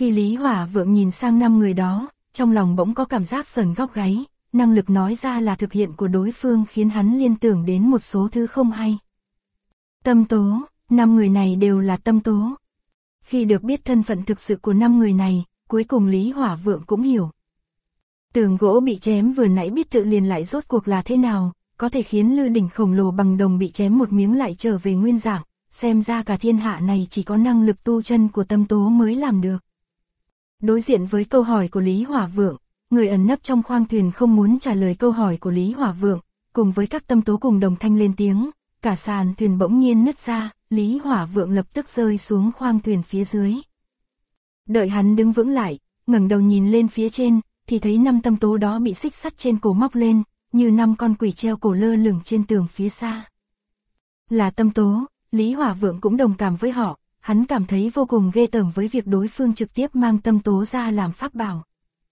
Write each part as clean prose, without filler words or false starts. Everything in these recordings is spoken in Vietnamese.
Khi Lý Hỏa Vượng nhìn sang 5 người đó, trong lòng bỗng có cảm giác sởn góc gáy, năng lực nói ra là thực hiện của đối phương khiến hắn liên tưởng đến một số thứ không hay. Tâm tố, 5 người này đều là tâm tố. Khi được biết thân phận thực sự của 5 người này, cuối cùng Lý Hỏa Vượng cũng hiểu. Tường gỗ bị chém vừa nãy biết tự liền lại rốt cuộc là thế nào, có thể khiến lư đỉnh khổng lồ bằng đồng bị chém một miếng lại trở về nguyên dạng, xem ra cả thiên hạ này chỉ có năng lực tu chân của tâm tố mới làm được. Đối diện với câu hỏi của Lý Hỏa Vượng, người ẩn nấp trong khoang thuyền không muốn trả lời câu hỏi của Lý Hỏa Vượng, cùng với các tâm tố cùng đồng thanh lên tiếng, cả sàn thuyền bỗng nhiên nứt ra, Lý Hỏa Vượng lập tức rơi xuống khoang thuyền phía dưới. Đợi hắn đứng vững lại, ngẩng đầu nhìn lên phía trên, thì thấy 5 tâm tố đó bị xích sắt trên cổ móc lên, như 5 con quỷ treo cổ lơ lửng trên tường phía xa. Là tâm tố, Lý Hỏa Vượng cũng đồng cảm với họ, hắn cảm thấy vô cùng ghê tởm với việc đối phương trực tiếp mang tâm tố ra làm pháp bảo.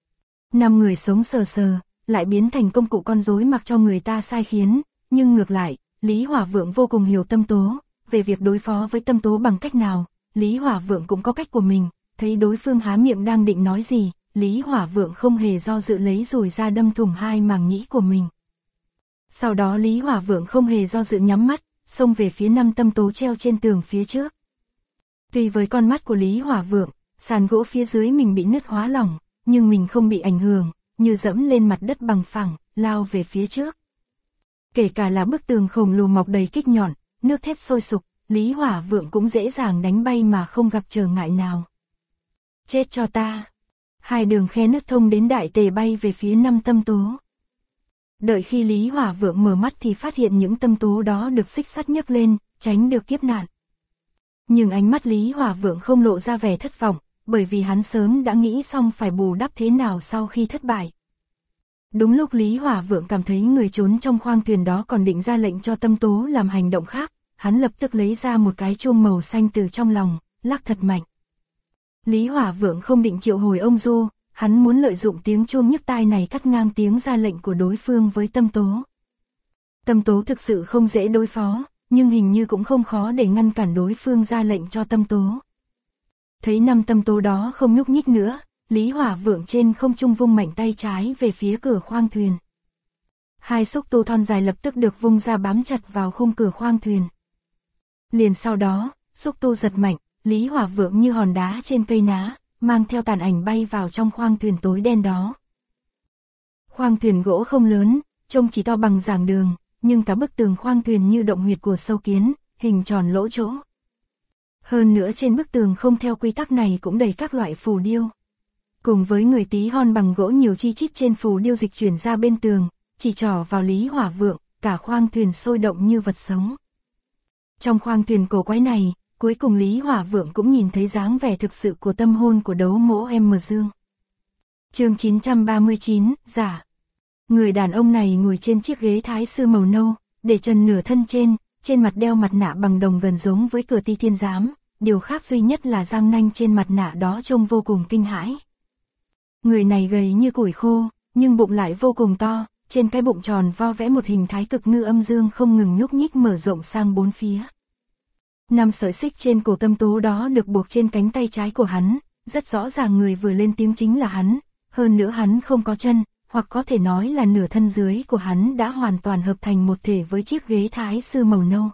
5 người sống sờ sờ, lại biến thành công cụ con rối mặc cho người ta sai khiến, nhưng ngược lại, Lý Hỏa Vượng vô cùng hiểu tâm tố, về việc đối phó với tâm tố bằng cách nào, Lý Hỏa Vượng cũng có cách của mình, thấy đối phương há miệng đang định nói gì, Lý Hỏa Vượng không hề do dự lấy dùi ra đâm thủng hai màng nhĩ của mình. Sau đó Lý Hỏa Vượng không hề do dự nhắm mắt, xông về phía 5 tâm tố treo trên tường phía trước. Tuy với con mắt của Lý Hỏa Vượng, sàn gỗ phía dưới mình bị nứt hóa lỏng, nhưng mình không bị ảnh hưởng, như dẫm lên mặt đất bằng phẳng, lao về phía trước. Kể cả là bức tường khổng lồ mọc đầy kích nhọn, nước thép sôi sục, Lý Hỏa Vượng cũng dễ dàng đánh bay mà không gặp trở ngại nào. Chết cho ta! 2 đường khe nứt thông đến đại tề bay về phía 5 tâm tố. Đợi khi Lý Hỏa Vượng mở mắt thì phát hiện những tâm tố đó được xích sắt nhấc lên, tránh được kiếp nạn. Nhưng ánh mắt Lý Hỏa Vượng không lộ ra vẻ thất vọng, bởi vì hắn sớm đã nghĩ xong phải bù đắp thế nào sau khi thất bại. Đúng lúc Lý Hỏa Vượng cảm thấy người trốn trong khoang thuyền đó còn định ra lệnh cho tâm tố làm hành động khác, hắn lập tức lấy ra một cái chuông màu xanh từ trong lòng, lắc thật mạnh. Lý Hỏa Vượng không định triệu hồi ông Du, hắn muốn lợi dụng tiếng chuông nhức tai này cắt ngang tiếng ra lệnh của đối phương với tâm tố. Tâm tố thực sự không dễ đối phó, nhưng hình như cũng không khó để ngăn cản đối phương ra lệnh cho tâm tố. Thấy 5 tâm tố đó không nhúc nhích nữa, Lý Hỏa Vượng trên không trung vung mạnh tay trái về phía cửa khoang thuyền. 2 xúc tu thon dài lập tức được vung ra bám chặt vào khung cửa khoang thuyền. Liền sau đó, xúc tu giật mạnh, Lý Hỏa Vượng như hòn đá trên cây ná, mang theo tàn ảnh bay vào trong khoang thuyền tối đen đó. Khoang thuyền gỗ không lớn, trông chỉ to bằng giảng đường, nhưng cả bức tường khoang thuyền như động huyệt của sâu kiến, hình tròn lỗ chỗ. Hơn nữa trên bức tường không theo quy tắc này cũng đầy các loại phù điêu. Cùng với người tí hon bằng gỗ nhiều chi chít trên phù điêu dịch chuyển ra bên tường, chỉ trỏ vào Lý Hỏa Vượng, cả khoang thuyền sôi động như vật sống. Trong khoang thuyền cổ quái này, cuối cùng Lý Hỏa Vượng cũng nhìn thấy dáng vẻ thực sự của tâm hồn của đấu mỗ M Dương. Chương 939, giả. Người đàn ông này ngồi trên chiếc ghế thái sư màu nâu, để trần nửa thân trên mặt đeo mặt nạ bằng đồng gần giống với cửa ti thiên giám, điều khác duy nhất là răng nanh trên mặt nạ đó trông vô cùng kinh hãi. Người này gầy như củi khô, nhưng bụng lại vô cùng to, trên cái bụng tròn vo vẽ một hình thái cực ngư âm dương không ngừng nhúc nhích mở rộng sang 4 phía. 5 sợi xích trên cổ tâm tố đó được buộc trên cánh tay trái của hắn, rất rõ ràng người vừa lên tiếng chính là hắn, hơn nữa hắn không có chân, hoặc có thể nói là nửa thân dưới của hắn đã hoàn toàn hợp thành một thể với chiếc ghế thái sư màu nâu.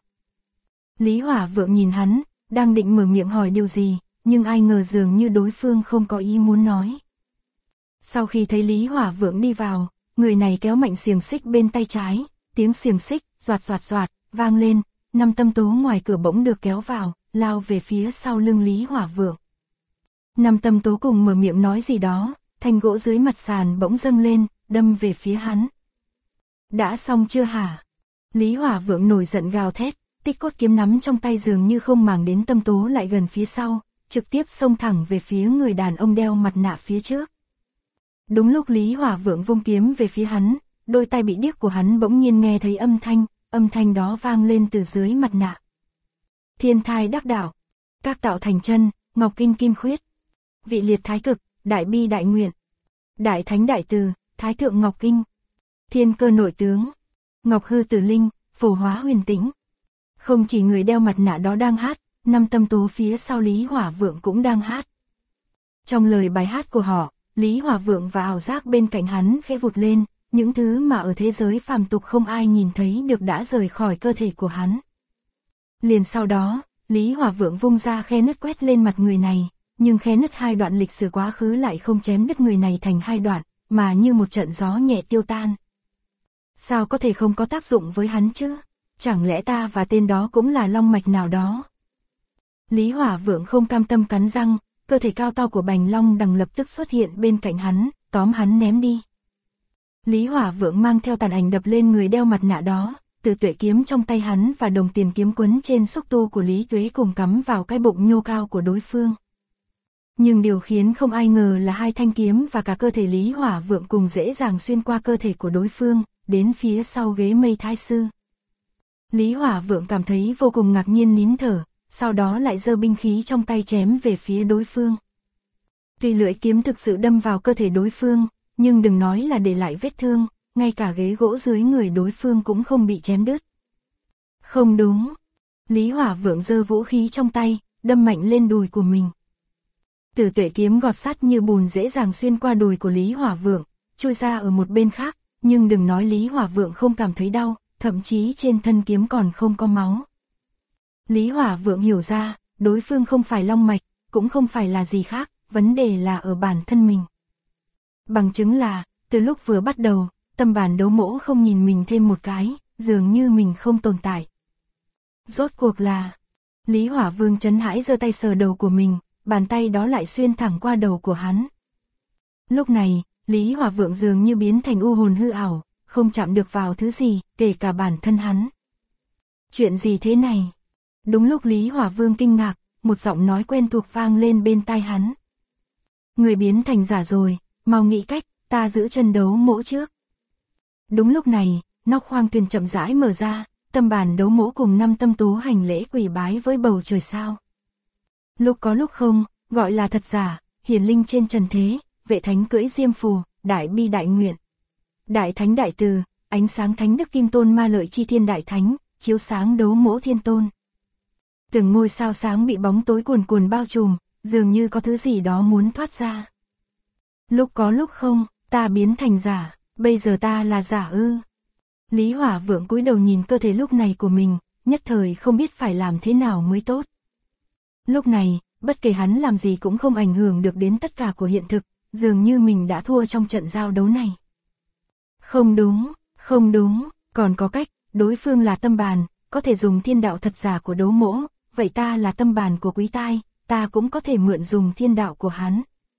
Lý Hỏa Vượng nhìn hắn, đang định mở miệng hỏi điều gì, nhưng ai ngờ dường như đối phương không có ý muốn nói. Sau khi thấy Lý Hỏa Vượng đi vào, người này kéo mạnh xiềng xích bên tay trái, tiếng xiềng xích, xoạt xoạt xoạt, vang lên, 5 tâm tố ngoài cửa bỗng được kéo vào, lao về phía sau lưng Lý Hỏa Vượng. 5 tâm tố cùng mở miệng nói gì đó, thanh gỗ dưới mặt sàn bỗng dâng lên, đâm về phía hắn. Đã xong chưa hả? Lý Hỏa Vượng nổi giận gào thét, tích cốt kiếm nắm trong tay dường như không màng đến tâm tố lại gần phía sau, trực tiếp xông thẳng về phía người đàn ông đeo mặt nạ phía trước. Đúng lúc Lý Hỏa Vượng vung kiếm về phía hắn, đôi tai bị điếc của hắn bỗng nhiên nghe thấy âm thanh đó vang lên từ dưới mặt nạ. Thiên thai đắc đạo, các tạo thành chân, ngọc kinh kim khuyết, vị liệt thái cực, đại bi đại nguyện, đại thánh đại từ, thái thượng ngọc kinh, thiên cơ nội tướng, ngọc hư tử linh, phổ hóa huyền tĩnh. Không chỉ người đeo mặt nạ đó đang hát, 5 tâm tố phía sau Lý Hỏa Vượng cũng đang hát. Trong lời bài hát của họ, Lý Hỏa Vượng và ảo giác bên cạnh hắn khẽ vụt lên, những thứ mà ở thế giới phàm tục không ai nhìn thấy được đã rời khỏi cơ thể của hắn. Liền sau đó, Lý Hỏa Vượng vung ra khe nứt quét lên mặt người này, nhưng khe nứt hai đoạn lịch sử quá khứ lại không chém đứt người này thành hai đoạn, mà như một trận gió nhẹ tiêu tan. Sao có thể không có tác dụng với hắn chứ? Chẳng lẽ ta và tên đó cũng là long mạch nào đó? Lý Hỏa Vượng không cam tâm cắn răng, cơ thể cao to của Bành Long Đằng lập tức xuất hiện bên cạnh hắn, tóm hắn ném đi. Lý Hỏa Vượng mang theo tàn ảnh đập lên người đeo mặt nạ đó, Tử Tuệ kiếm trong tay hắn và đồng tiền kiếm quấn trên xúc tu của Lý Tuế cùng cắm vào cái bụng nhô cao của đối phương. Nhưng điều khiến không ai ngờ là hai thanh kiếm và cả cơ thể Lý Hỏa Vượng cùng dễ dàng xuyên qua cơ thể của đối phương, đến phía sau ghế Mây Thái Sư. Lý Hỏa Vượng cảm thấy vô cùng ngạc nhiên nín thở, sau đó lại giơ binh khí trong tay chém về phía đối phương. Tuy lưỡi kiếm thực sự đâm vào cơ thể đối phương, nhưng đừng nói là để lại vết thương, ngay cả ghế gỗ dưới người đối phương cũng không bị chém đứt. Không đúng. Lý Hỏa Vượng giơ vũ khí trong tay, đâm mạnh lên đùi của mình. Tử Tuệ kiếm gọt sắt như bùn dễ dàng xuyên qua đùi của Lý Hỏa Vượng, chui ra ở một bên khác, nhưng đừng nói Lý Hỏa Vượng không cảm thấy đau, thậm chí trên thân kiếm còn không có máu. Lý Hỏa Vượng hiểu ra, đối phương không phải long mạch, cũng không phải là gì khác, vấn đề là ở bản thân mình. Bằng chứng là, từ lúc vừa bắt đầu, tâm bản đấu mỗ không nhìn mình thêm một cái, dường như mình không tồn tại. Rốt cuộc là, Lý Hỏa Vương chấn hãi giơ tay sờ đầu của mình, bàn tay đó lại xuyên thẳng qua đầu của hắn. Lúc này, Lý Hỏa Vượng dường như biến thành u hồn hư ảo, không chạm được vào thứ gì, kể cả bản thân hắn. Chuyện gì thế này? Đúng lúc Lý Hỏa Vương kinh ngạc, một giọng nói quen thuộc vang lên bên tai hắn. Người biến thành giả rồi, mau nghĩ cách, ta giữ chân đấu mỗ trước. Đúng lúc này, nóc khoang thuyền chậm rãi mở ra, tâm bản đấu mỗ cùng 5 tâm tú hành lễ quỳ bái với bầu trời sao. Lúc có lúc không, gọi là thật giả, hiển linh trên trần thế, vệ thánh cưỡi diêm phù, đại bi đại nguyện. Đại thánh đại từ, ánh sáng thánh đức kim tôn ma lợi chi thiên đại thánh, chiếu sáng đấu mỗ thiên tôn. Từng ngôi sao sáng bị bóng tối cuồn cuồn bao trùm, dường như có thứ gì đó muốn thoát ra. Lúc có lúc không, ta biến thành giả, bây giờ ta là giả ư? Lý Hỏa Vượng cúi đầu nhìn cơ thể lúc này của mình, nhất thời không biết phải làm thế nào mới tốt. Lúc này, bất kể hắn làm gì cũng không ảnh hưởng được đến tất cả của hiện thực, dường như mình đã thua trong trận giao đấu này. Không đúng, còn có cách, đối phương là tâm bàn, có thể dùng thiên đạo thật giả của đấu mỗ, vậy ta là tâm bàn của Quý Tai, ta cũng có thể mượn dùng thiên đạo của hắn.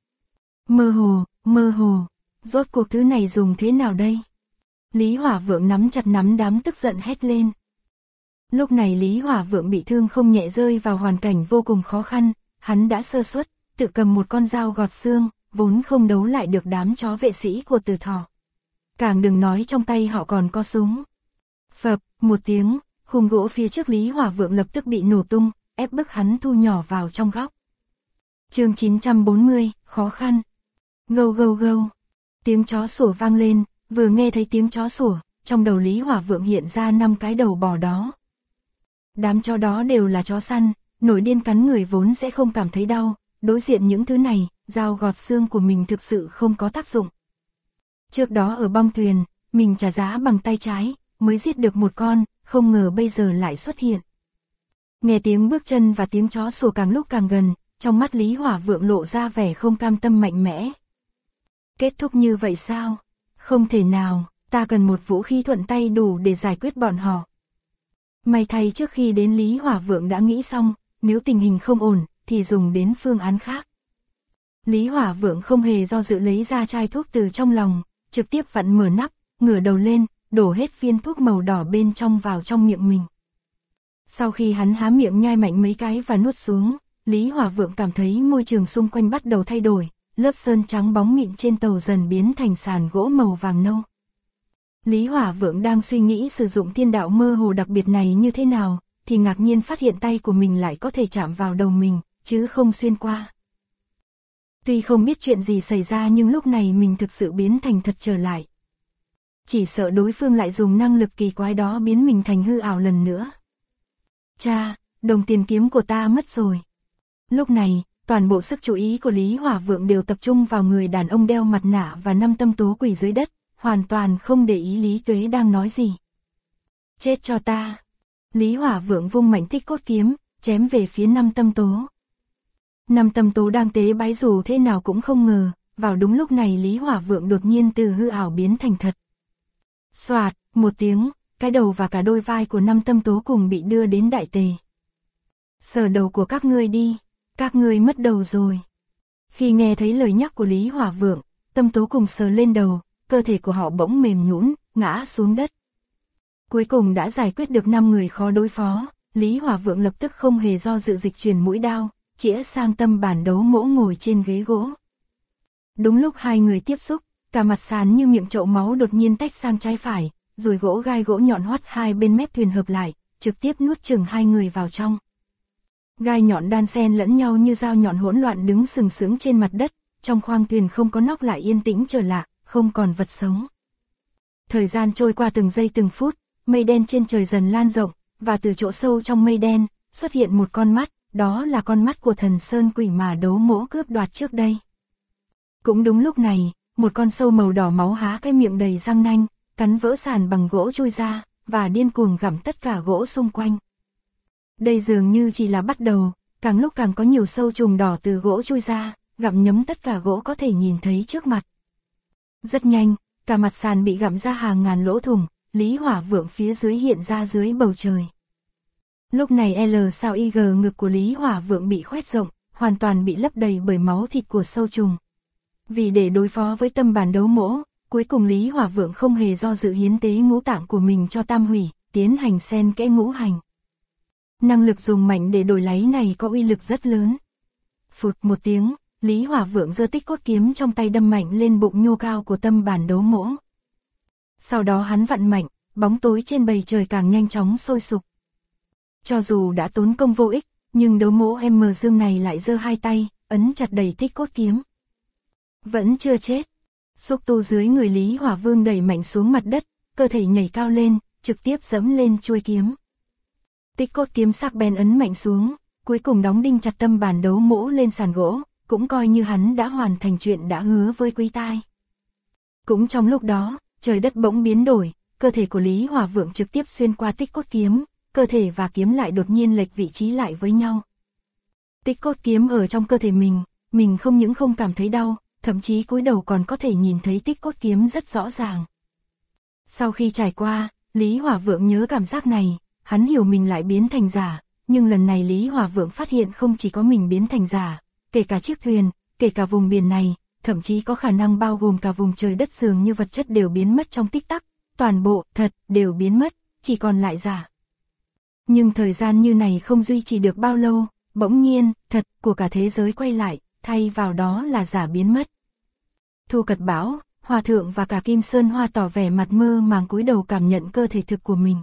Mơ hồ, rốt cuộc thứ này dùng thế nào đây? Lý Hỏa Vượng nắm chặt nắm đấm tức giận hét lên. Lúc này Lý Hỏa Vượng bị thương không nhẹ rơi vào hoàn cảnh vô cùng khó khăn, hắn đã sơ suất, tự cầm một con dao gọt xương, vốn không đấu lại được đám chó vệ sĩ của Từ Thỏ. Càng đừng nói trong tay họ còn có súng. Phập, một tiếng, khung gỗ phía trước Lý Hỏa Vượng lập tức bị nổ tung, ép bức hắn thu nhỏ vào trong góc. Chương 940, khó khăn. Gâu gâu gâu. Tiếng chó sủa vang lên, vừa nghe thấy tiếng chó sủa, trong đầu Lý Hỏa Vượng hiện ra 5 cái đầu bò đó. Đám chó đó đều là chó săn, nổi điên cắn người vốn sẽ không cảm thấy đau, đối diện những thứ này, dao gọt xương của mình thực sự không có tác dụng. Trước đó ở bong thuyền, mình trả giá bằng tay trái, mới giết được một con, không ngờ bây giờ lại xuất hiện. Nghe tiếng bước chân và tiếng chó sủa càng lúc càng gần, trong mắt Lý Hỏa Vượng lộ ra vẻ không cam tâm mạnh mẽ. Kết thúc như vậy sao? Không thể nào, ta cần một vũ khí thuận tay đủ để giải quyết bọn họ. May thay trước khi đến Lý Hỏa Vượng đã nghĩ xong, nếu tình hình không ổn, thì dùng đến phương án khác. Lý Hỏa Vượng không hề do dự lấy ra chai thuốc từ trong lòng, trực tiếp vặn mở nắp, ngửa đầu lên, đổ hết viên thuốc màu đỏ bên trong vào trong miệng mình. Sau khi hắn há miệng nhai mạnh mấy cái và nuốt xuống, Lý Hỏa Vượng cảm thấy môi trường xung quanh bắt đầu thay đổi, lớp sơn trắng bóng mịn trên tàu dần biến thành sàn gỗ màu vàng nâu. Lý Hỏa Vượng đang suy nghĩ sử dụng thiên đạo mơ hồ đặc biệt này như thế nào, thì ngạc nhiên phát hiện tay của mình lại có thể chạm vào đầu mình, chứ không xuyên qua. Tuy không biết chuyện gì xảy ra nhưng lúc này mình thực sự biến thành thật trở lại. Chỉ sợ đối phương lại dùng năng lực kỳ quái đó biến mình thành hư ảo lần nữa. Cha, đồng tiền kiếm của ta mất rồi. Lúc này, toàn bộ sức chú ý của Lý Hỏa Vượng đều tập trung vào người đàn ông đeo mặt nạ và 5 tâm tố quỳ dưới đất, hoàn toàn không để ý Lý Tuế đang nói gì. Chết cho ta! Lý Hỏa Vượng vung mảnh tích cốt kiếm, chém về phía 5 tâm tố. 5 tâm tố đang tế bái dù thế nào cũng không ngờ, vào đúng lúc này Lý Hỏa Vượng đột nhiên từ hư ảo biến thành thật. Xoạt, một tiếng, cái đầu và cả đôi vai của 5 tâm tố cùng bị đưa đến đại tề. Sờ đầu của các ngươi đi, các ngươi mất đầu rồi. Khi nghe thấy lời nhắc của Lý Hỏa Vượng, tâm tố cùng sờ lên đầu, cơ thể của họ bỗng mềm nhũn, ngã xuống đất. Cuối cùng đã giải quyết được 5 người khó đối phó, Lý Hỏa Vượng lập tức không hề do dự dịch chuyển mũi đao, chĩa sang tâm bản đấu mỗ ngồi trên ghế gỗ. Đúng lúc hai người tiếp xúc, cả mặt sàn như miệng chậu máu đột nhiên tách sang trái phải, rồi gỗ gai gỗ nhọn hoắt hai bên mép thuyền hợp lại, trực tiếp nuốt chửng hai người vào trong. Gai nhọn đan xen lẫn nhau như dao nhọn hỗn loạn đứng sừng sững trên mặt đất, trong khoang thuyền không có nóc lại yên tĩnh trở lạ, không còn vật sống. Thời gian trôi qua từng giây từng phút, mây đen trên trời dần lan rộng, và từ chỗ sâu trong mây đen, xuất hiện một con mắt, đó là con mắt của thần sơn quỷ mà đấu mỗ cướp đoạt trước đây. Cũng đúng lúc này, một con sâu màu đỏ máu há cái miệng đầy răng nanh, cắn vỡ sàn bằng gỗ chui ra, và điên cuồng gặm tất cả gỗ xung quanh. Đây dường như chỉ là bắt đầu, càng lúc càng có nhiều sâu trùng đỏ từ gỗ chui ra, gặm nhấm tất cả gỗ có thể nhìn thấy trước mặt. Rất nhanh, cả mặt sàn bị gặm ra hàng ngàn lỗ thủng, Lý Hỏa Vượng phía dưới hiện ra dưới bầu trời. Lúc này L sao IG ngực của Lý Hỏa Vượng bị khoét rộng, hoàn toàn bị lấp đầy bởi máu thịt của sâu trùng. Vì để đối phó với tâm bản đấu mỗ, cuối cùng Lý Hỏa Vượng không hề do dự hiến tế ngũ tạng của mình cho tam hủy, tiến hành xen kẽ ngũ hành. Năng lực dùng mạnh để đổi lấy này có uy lực rất lớn. Phụt một tiếng, Lý Hỏa Vượng giơ tích cốt kiếm trong tay đâm mạnh lên bụng nhô cao của tâm bản đấu mỗ. Sau đó hắn vặn mạnh, bóng tối trên bầu trời càng nhanh chóng sôi sục. Cho dù đã tốn công vô ích, nhưng đấu mỗ M Dương này lại giơ hai tay, ấn chặt đầy tích cốt kiếm. Vẫn chưa chết. Xúc tu dưới người Lý Hỏa Vương đẩy mạnh xuống mặt đất, cơ thể nhảy cao lên, trực tiếp giẫm lên chuôi kiếm. Tích cốt kiếm sắc bén ấn mạnh xuống, cuối cùng đóng đinh chặt tâm bản đấu mỗ lên sàn gỗ, cũng coi như hắn đã hoàn thành chuyện đã hứa với Quý Tai. Cũng trong lúc đó, trời đất bỗng biến đổi, cơ thể của Lý Hỏa Vượng trực tiếp xuyên qua tích cốt kiếm, cơ thể và kiếm lại đột nhiên lệch vị trí lại với nhau. Tích cốt kiếm ở trong cơ thể mình không những không cảm thấy đau, thậm chí cúi đầu còn có thể nhìn thấy tích cốt kiếm rất rõ ràng. Sau khi trải qua, Lý Hỏa Vượng nhớ cảm giác này, hắn hiểu mình lại biến thành giả, nhưng lần này Lý Hỏa Vượng phát hiện không chỉ có mình biến thành giả, kể cả chiếc thuyền, kể cả vùng biển này, thậm chí có khả năng bao gồm cả vùng trời đất dường như vật chất đều biến mất trong tích tắc, toàn bộ thật đều biến mất, chỉ còn lại giả. Nhưng thời gian như này không duy trì được bao lâu, bỗng nhiên, thật của cả thế giới quay lại, thay vào đó là giả biến mất. Thu Cật Bảo, Hòa Thượng và cả Kim Sơn Hoa tỏ vẻ mặt mơ màng cúi đầu cảm nhận cơ thể thực của mình.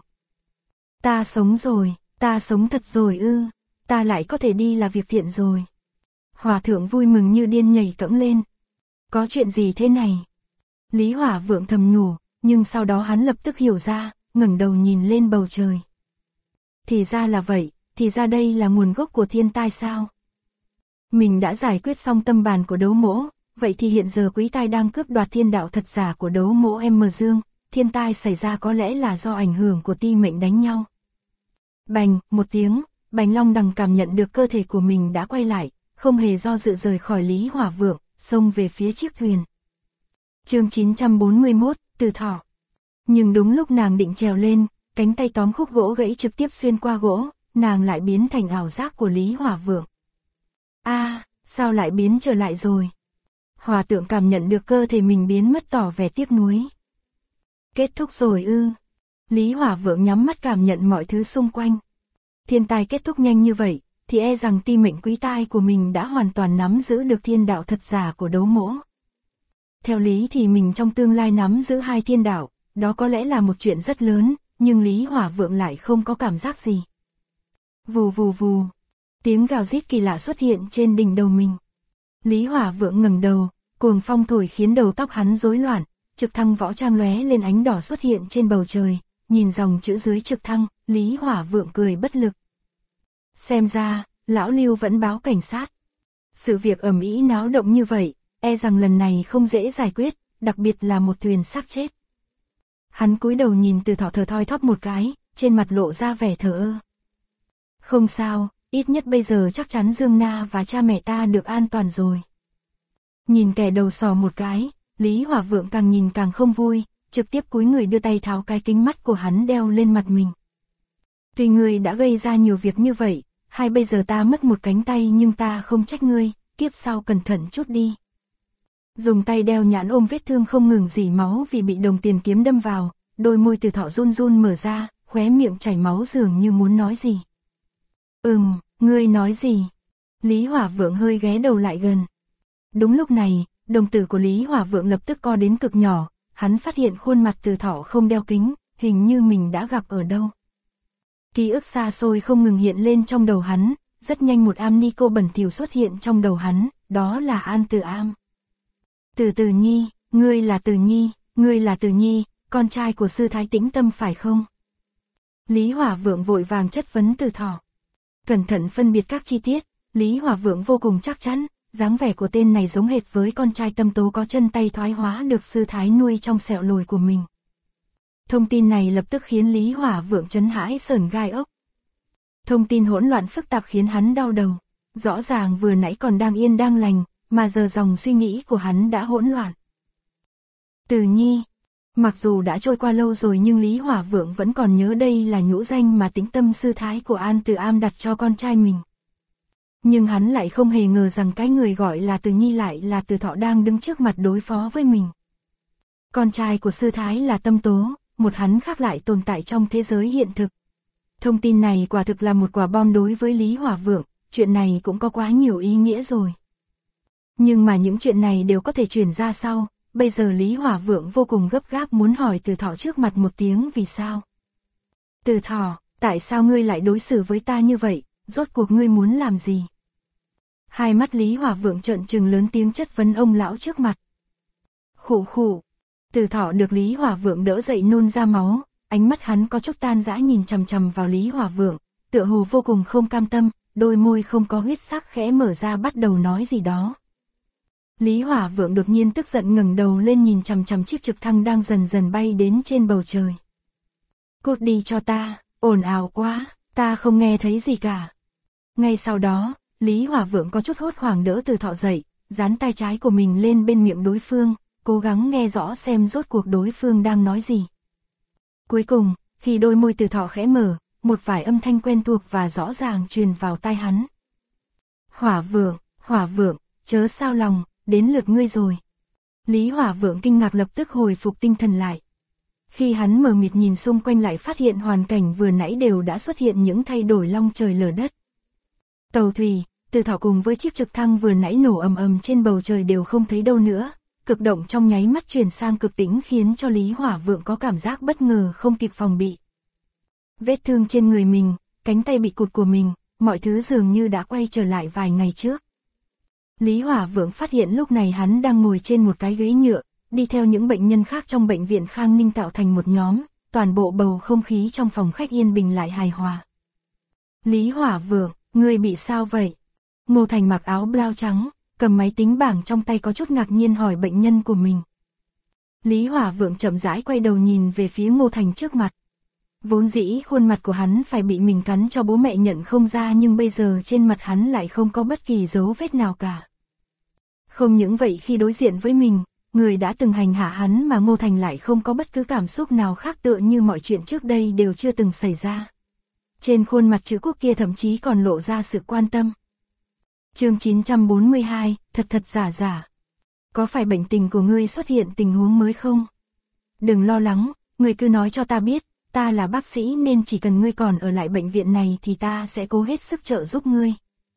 Ta sống rồi, ta sống thật rồi ư, ta lại có thể đi là việc thiện rồi. Hòa Thượng vui mừng như điên nhảy cẫng lên. Có chuyện gì thế này? Lý Hỏa Vượng thầm nhủ, nhưng sau đó hắn lập tức hiểu ra, ngẩng đầu nhìn lên bầu trời. Thì ra là vậy, thì ra đây là nguồn gốc của thiên tai sao? Mình đã giải quyết xong tâm bàn của đấu mỗ, vậy thì hiện giờ Quý Tai đang cướp đoạt thiên đạo thật giả của đấu mỗ M Dương, thiên tai xảy ra có lẽ là do ảnh hưởng của ti mệnh đánh nhau. Bành, một tiếng, Bành Long Đằng cảm nhận được cơ thể của mình đã quay lại, không hề do dự rời khỏi Lý Hỏa Vượng, xông về phía chiếc thuyền. Chương 941, Từ Thỏ. Nhưng đúng lúc nàng định trèo lên, cánh tay tóm khúc gỗ gãy trực tiếp xuyên qua gỗ, nàng lại biến thành ảo giác của Lý Hỏa Vượng. Sao lại biến trở lại rồi? Hòa Thượng cảm nhận được cơ thể mình biến mất tỏ vẻ tiếc nuối. Kết thúc rồi ư? Lý Hỏa Vượng nhắm mắt cảm nhận mọi thứ xung quanh. Thiên tai kết thúc nhanh như vậy, thì e rằng ti mệnh Quý Tai của mình đã hoàn toàn nắm giữ được thiên đạo thật giả của đấu mỗ. Theo lý thì mình trong tương lai nắm giữ hai thiên đạo, đó có lẽ là một chuyện rất lớn, nhưng Lý Hỏa Vượng lại không có cảm giác gì. Vù vù vù, tiếng gào rít kỳ lạ xuất hiện trên đỉnh đầu mình. Lý Hỏa Vượng ngẩng đầu, cuồng phong thổi khiến đầu tóc hắn rối loạn, trực thăng võ trang lóe lên ánh đỏ xuất hiện trên bầu trời, nhìn dòng chữ dưới trực thăng, Lý Hỏa Vượng cười bất lực. Xem ra, lão Lưu vẫn báo cảnh sát. Sự việc ầm ĩ náo động như vậy, e rằng lần này không dễ giải quyết, đặc biệt là một thuyền xác chết. Hắn cúi đầu nhìn Từ Thọ thở thoi thóp một cái, trên mặt lộ ra vẻ thờ ơ. Không sao, ít nhất bây giờ chắc chắn Dương Na và cha mẹ ta được an toàn rồi. Nhìn kẻ đầu sò một cái, Lý Hỏa Vượng càng nhìn càng không vui, trực tiếp cúi người đưa tay tháo cái kính mắt của hắn đeo lên mặt mình. Tuy ngươi đã gây ra nhiều việc như vậy, hay bây giờ ta mất một cánh tay nhưng ta không trách ngươi, kiếp sau cẩn thận chút đi. Dùng tay đeo nhãn ôm vết thương không ngừng rỉ máu vì bị đồng tiền kiếm đâm vào, đôi môi Từ Thọ run run mở ra, khóe miệng chảy máu dường như muốn nói gì. Ngươi nói gì? Lý Hỏa Vượng hơi ghé đầu lại gần. Đúng lúc này, đồng tử của Lý Hỏa Vượng lập tức co đến cực nhỏ, hắn phát hiện khuôn mặt Từ Thọ không đeo kính, hình như mình đã gặp ở đâu. Ký ức xa xôi không ngừng hiện lên trong đầu hắn, rất nhanh một am ni cô bẩn thỉu xuất hiện trong đầu hắn, đó là An Từ Am. Từ Nhi, ngươi là Từ Nhi, con trai của sư thái Tĩnh Tâm phải không? Lý Hỏa Vượng vội vàng chất vấn Từ Thọ. Cẩn thận phân biệt các chi tiết, Lý Hỏa Vượng vô cùng chắc chắn, dáng vẻ của tên này giống hệt với con trai Tâm Tố có chân tay thoái hóa được sư thái nuôi trong sẹo lồi của mình. Thông tin này lập tức khiến Lý Hỏa Vượng chấn hãi sởn gai ốc. Thông tin hỗn loạn phức tạp khiến hắn đau đầu. Rõ ràng vừa nãy còn đang yên đang lành, mà giờ dòng suy nghĩ của hắn đã hỗn loạn. Từ Nhi. Mặc dù đã trôi qua lâu rồi nhưng Lý Hỏa Vượng vẫn còn nhớ đây là nhũ danh mà Tĩnh Tâm sư thái của An Từ Am đặt cho con trai mình. Nhưng hắn lại không hề ngờ rằng cái người gọi là Từ Nhi lại là Từ Thọ đang đứng trước mặt đối phó với mình. Con trai của sư thái là Tâm Tố, một hắn khác lại tồn tại trong thế giới hiện thực. Thông tin này quả thực là một quả bom đối với Lý Hỏa Vượng, chuyện này cũng có quá nhiều ý nghĩa rồi. Nhưng mà những chuyện này đều có thể chuyển ra sau, bây giờ Lý Hỏa Vượng vô cùng gấp gáp muốn hỏi Từ Thọ trước mặt một tiếng vì sao. Từ Thọ, tại sao ngươi lại đối xử với ta như vậy, rốt cuộc ngươi muốn làm gì? Hai mắt Lý Hỏa Vượng trợn trừng lớn tiếng chất vấn ông lão trước mặt. Khụ khụ. Từ Thọ được Lý Hỏa Vượng đỡ dậy nôn ra máu, ánh mắt hắn có chút tan rã nhìn chằm chằm vào Lý Hỏa Vượng, tựa hồ vô cùng không cam tâm, đôi môi không có huyết sắc khẽ mở ra bắt đầu nói gì đó. Lý Hỏa Vượng đột nhiên tức giận ngẩng đầu lên nhìn chằm chằm chiếc trực thăng đang dần dần bay đến trên bầu trời. Cút đi cho ta, ồn ào quá, ta không nghe thấy gì cả. Ngay sau đó, Lý Hỏa Vượng có chút hốt hoảng đỡ Từ Thọ dậy, dán tay trái của mình lên bên miệng đối phương, cố gắng nghe rõ xem rốt cuộc đối phương đang nói gì. Cuối cùng, khi đôi môi Từ Thọ khẽ mở, một vài âm thanh quen thuộc và rõ ràng truyền vào tai hắn. Hỏa Vượng, chớ sao lòng, đến lượt ngươi rồi. Lý Hỏa Vượng kinh ngạc lập tức hồi phục tinh thần lại. Khi hắn mờ mịt nhìn xung quanh lại phát hiện hoàn cảnh vừa nãy đều đã xuất hiện những thay đổi long trời lở đất. Tàu thủy, Từ Thọ cùng với chiếc trực thăng vừa nãy nổ ầm ầm trên bầu trời đều không thấy đâu nữa. Cực động trong nháy mắt chuyển sang cực tĩnh khiến cho Lý Hỏa Vượng có cảm giác bất ngờ không kịp phòng bị. Vết thương trên người mình, cánh tay bị cụt của mình, mọi thứ dường như đã quay trở lại vài ngày trước. Lý Hỏa Vượng phát hiện lúc này hắn đang ngồi trên một cái ghế nhựa, đi theo những bệnh nhân khác trong bệnh viện Khang Ninh tạo thành một nhóm, toàn bộ bầu không khí trong phòng khách yên bình lại hài hòa. Lý Hỏa Vượng, ngươi bị sao vậy? Ngô Thành mặc áo blau trắng, cầm máy tính bảng trong tay có chút ngạc nhiên hỏi bệnh nhân của mình. Lý Hỏa Vượng chậm rãi quay đầu nhìn về phía Ngô Thành trước mặt. Vốn dĩ khuôn mặt của hắn phải bị mình cắn cho bố mẹ nhận không ra nhưng bây giờ trên mặt hắn lại không có bất kỳ dấu vết nào cả. Không những vậy khi đối diện với mình, người đã từng hành hạ hắn mà Ngô Thành lại không có bất cứ cảm xúc nào khác tựa như mọi chuyện trước đây đều chưa từng xảy ra. Trên khuôn mặt chữ quốc kia thậm chí còn lộ ra sự quan tâm. Chương 942, thật giả giả. Có phải bệnh tình của ngươi xuất hiện tình huống mới không? Đừng lo lắng, ngươi cứ nói cho ta biết, ta là bác sĩ nên chỉ cần ngươi còn ở lại bệnh viện này thì ta sẽ cố hết sức trợ giúp ngươi.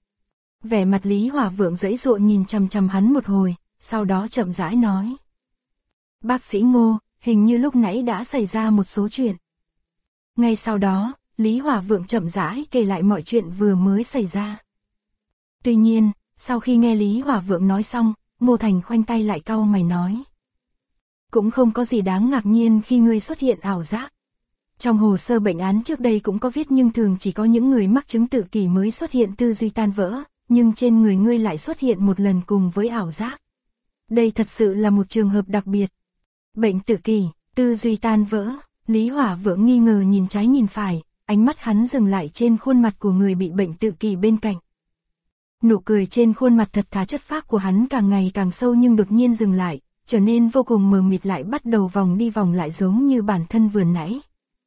Vẻ mặt Lý Hỏa Vượng giãy giụa nhìn chằm chằm hắn một hồi, sau đó chậm rãi nói. Bác sĩ Ngô, hình như lúc nãy đã xảy ra một số chuyện. Ngay sau đó, Lý Hỏa Vượng chậm rãi kể lại mọi chuyện vừa mới xảy ra. Tuy nhiên, sau khi nghe Lý Hỏa Vượng nói xong, Ngô Thành khoanh tay lại cau mày nói. Cũng không có gì đáng ngạc nhiên khi ngươi xuất hiện ảo giác. Trong hồ sơ bệnh án trước đây cũng có viết nhưng thường chỉ có những người mắc chứng tự kỷ mới xuất hiện tư duy tan vỡ, nhưng trên người ngươi lại xuất hiện một lần cùng với ảo giác. Đây thật sự là một trường hợp đặc biệt. Bệnh tự kỷ, tư duy tan vỡ, Lý Hỏa Vượng nghi ngờ nhìn trái nhìn phải, ánh mắt hắn dừng lại trên khuôn mặt của người bị bệnh tự kỷ bên cạnh. Nụ cười trên khuôn mặt thật thà chất phác của hắn càng ngày càng sâu nhưng đột nhiên dừng lại, trở nên vô cùng mờ mịt lại bắt đầu vòng đi vòng lại giống như bản thân vừa nãy.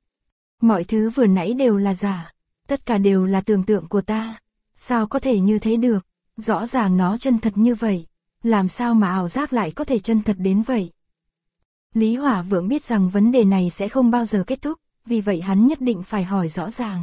Mọi thứ vừa nãy đều là giả, tất cả đều là tưởng tượng của ta. Sao có thể như thế được, rõ ràng nó chân thật như vậy, làm sao mà ảo giác lại có thể chân thật đến vậy. Lý Hỏa Vượng biết rằng vấn đề này sẽ không bao giờ kết thúc, vì vậy hắn nhất định phải hỏi rõ ràng.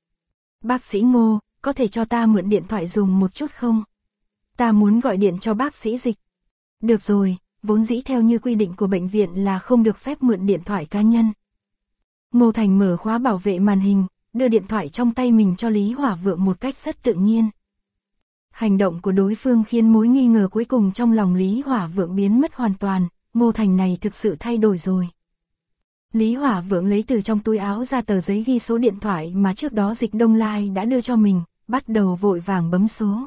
Bác sĩ Ngô, có thể cho ta mượn điện thoại dùng một chút không? Ta muốn gọi điện cho bác sĩ Dịch. Được rồi, vốn dĩ theo như quy định của bệnh viện là không được phép mượn điện thoại cá nhân. Ngô Thành mở khóa bảo vệ màn hình, đưa điện thoại trong tay mình cho Lý Hỏa Vượng một cách rất tự nhiên. Hành động của đối phương khiến mối nghi ngờ cuối cùng trong lòng Lý Hỏa Vượng biến mất hoàn toàn, Ngô Thành này thực sự thay đổi rồi. Lý Hỏa Vượng lấy từ trong túi áo ra tờ giấy ghi số điện thoại mà trước đó Dịch Đông Lai đã đưa cho mình, bắt đầu vội vàng bấm số.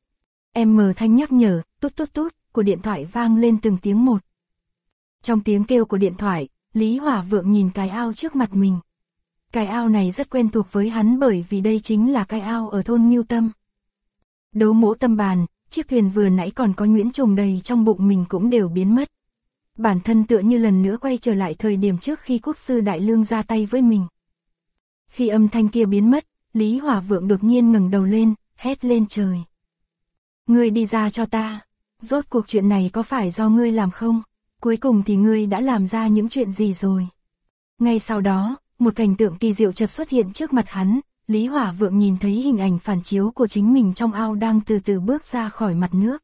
Em thanh nhắc nhở, tút tút tút, của điện thoại vang lên từng tiếng một. Trong tiếng kêu của điện thoại, Lý Hỏa Vượng nhìn cái ao trước mặt mình. Cái ao này rất quen thuộc với hắn bởi vì đây chính là cái ao ở thôn Ngưu Tâm. Đấu mỗ tâm bàn, chiếc thuyền vừa nãy còn có nhuyễn trùng đầy trong bụng mình cũng đều biến mất. Bản thân tựa như lần nữa quay trở lại thời điểm trước khi Quốc sư Đại Lương ra tay với mình. Khi âm thanh kia biến mất, Lý Hỏa Vượng đột nhiên ngẩng đầu lên, hét lên trời. Ngươi đi ra cho ta, rốt cuộc chuyện này có phải do ngươi làm không? Cuối cùng thì ngươi đã làm ra những chuyện gì rồi? Ngay sau đó, một cảnh tượng kỳ diệu chợt xuất hiện trước mặt hắn, Lý Hỏa Vượng nhìn thấy hình ảnh phản chiếu của chính mình trong ao đang từ từ bước ra khỏi mặt nước.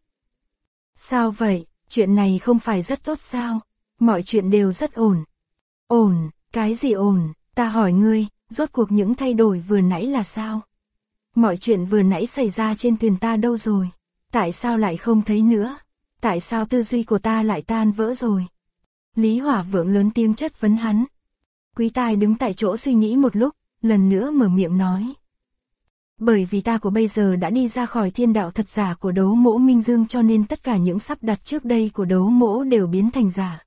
Sao vậy, chuyện này không phải rất tốt sao? Mọi chuyện đều rất ổn. Ổn, cái gì ổn? Ta hỏi ngươi, rốt cuộc những thay đổi vừa nãy là sao? Mọi chuyện vừa nãy xảy ra trên thuyền ta đâu rồi? Tại sao lại không thấy nữa? Tại sao tư duy của ta lại tan vỡ rồi? Lý Hỏa Vượng lớn tiếng chất vấn hắn. Quý tai đứng tại chỗ suy nghĩ một lúc, lần nữa mở miệng nói. Bởi vì ta của bây giờ đã đi ra khỏi thiên đạo thật giả của Đấu Mỗ Minh Dương cho nên tất cả những sắp đặt trước đây của Đấu Mỗ đều biến thành giả.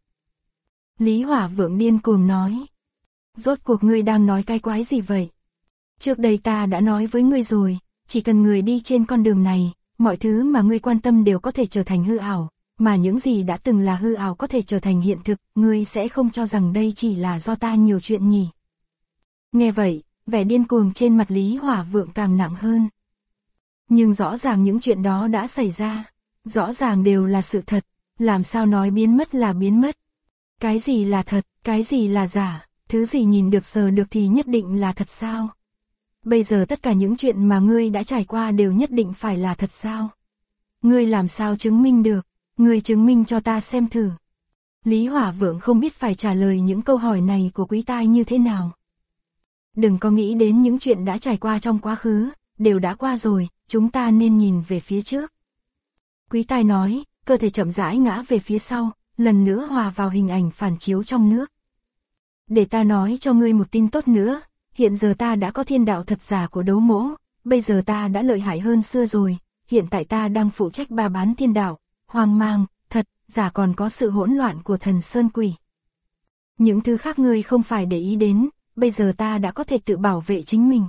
Lý Hỏa Vượng điên cuồng nói. Rốt cuộc ngươi đang nói cái quái gì vậy? Trước đây ta đã nói với ngươi rồi, chỉ cần người đi trên con đường này, mọi thứ mà ngươi quan tâm đều có thể trở thành hư ảo, mà những gì đã từng là hư ảo có thể trở thành hiện thực, ngươi sẽ không cho rằng đây chỉ là do ta nhiều chuyện nhỉ. Nghe vậy, vẻ điên cuồng trên mặt Lý Hỏa Vượng càng nặng hơn. Nhưng rõ ràng những chuyện đó đã xảy ra, rõ ràng đều là sự thật, làm sao nói biến mất là biến mất. Cái gì là thật, cái gì là giả, thứ gì nhìn được sờ được thì nhất định là thật sao? Bây giờ tất cả những chuyện mà ngươi đã trải qua đều nhất định phải là thật sao? Ngươi làm sao chứng minh được, ngươi chứng minh cho ta xem thử. Lý Hỏa Vượng không biết phải trả lời những câu hỏi này của quý tai như thế nào. Đừng có nghĩ đến những chuyện đã trải qua trong quá khứ, đều đã qua rồi, chúng ta nên nhìn về phía trước. Quý tai nói, cơ thể chậm rãi ngã về phía sau, lần nữa hòa vào hình ảnh phản chiếu trong nước. Để ta nói cho ngươi một tin tốt nữa, hiện giờ ta đã có thiên đạo thật giả của Đấu Mỗ, bây giờ ta đã lợi hại hơn xưa rồi, hiện tại ta đang phụ trách ba bán thiên đạo, hoang mang, thật, giả còn có sự hỗn loạn của thần sơn quỷ. Những thứ khác ngươi không phải để ý đến, bây giờ ta đã có thể tự bảo vệ chính mình.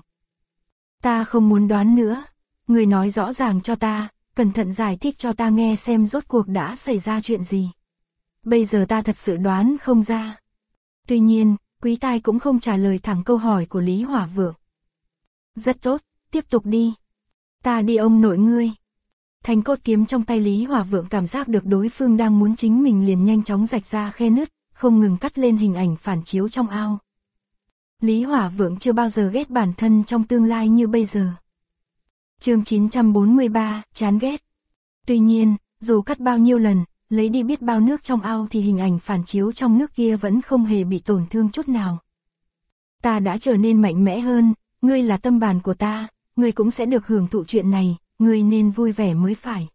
Ta không muốn đoán nữa, ngươi nói rõ ràng cho ta, cẩn thận giải thích cho ta nghe xem rốt cuộc đã xảy ra chuyện gì. Bây giờ ta thật sự đoán không ra. Tuy nhiên, quý tai cũng không trả lời thẳng câu hỏi của Lý Hỏa Vượng. Rất tốt, tiếp tục đi. Ta đi ông nội ngươi. Thanh cốt kiếm trong tay Lý Hỏa Vượng cảm giác được đối phương đang muốn chính mình liền nhanh chóng rạch ra khe nứt, không ngừng cắt lên hình ảnh phản chiếu trong ao. Lý Hỏa Vượng chưa bao giờ ghét bản thân trong tương lai như bây giờ. Chương 943, chán ghét. Tuy nhiên, dù cắt bao nhiêu lần, lấy đi biết bao nước trong ao thì hình ảnh phản chiếu trong nước kia vẫn không hề bị tổn thương chút nào. Ta đã trở nên mạnh mẽ hơn, ngươi là tâm bàn của ta, ngươi cũng sẽ được hưởng thụ chuyện này, ngươi nên vui vẻ mới phải.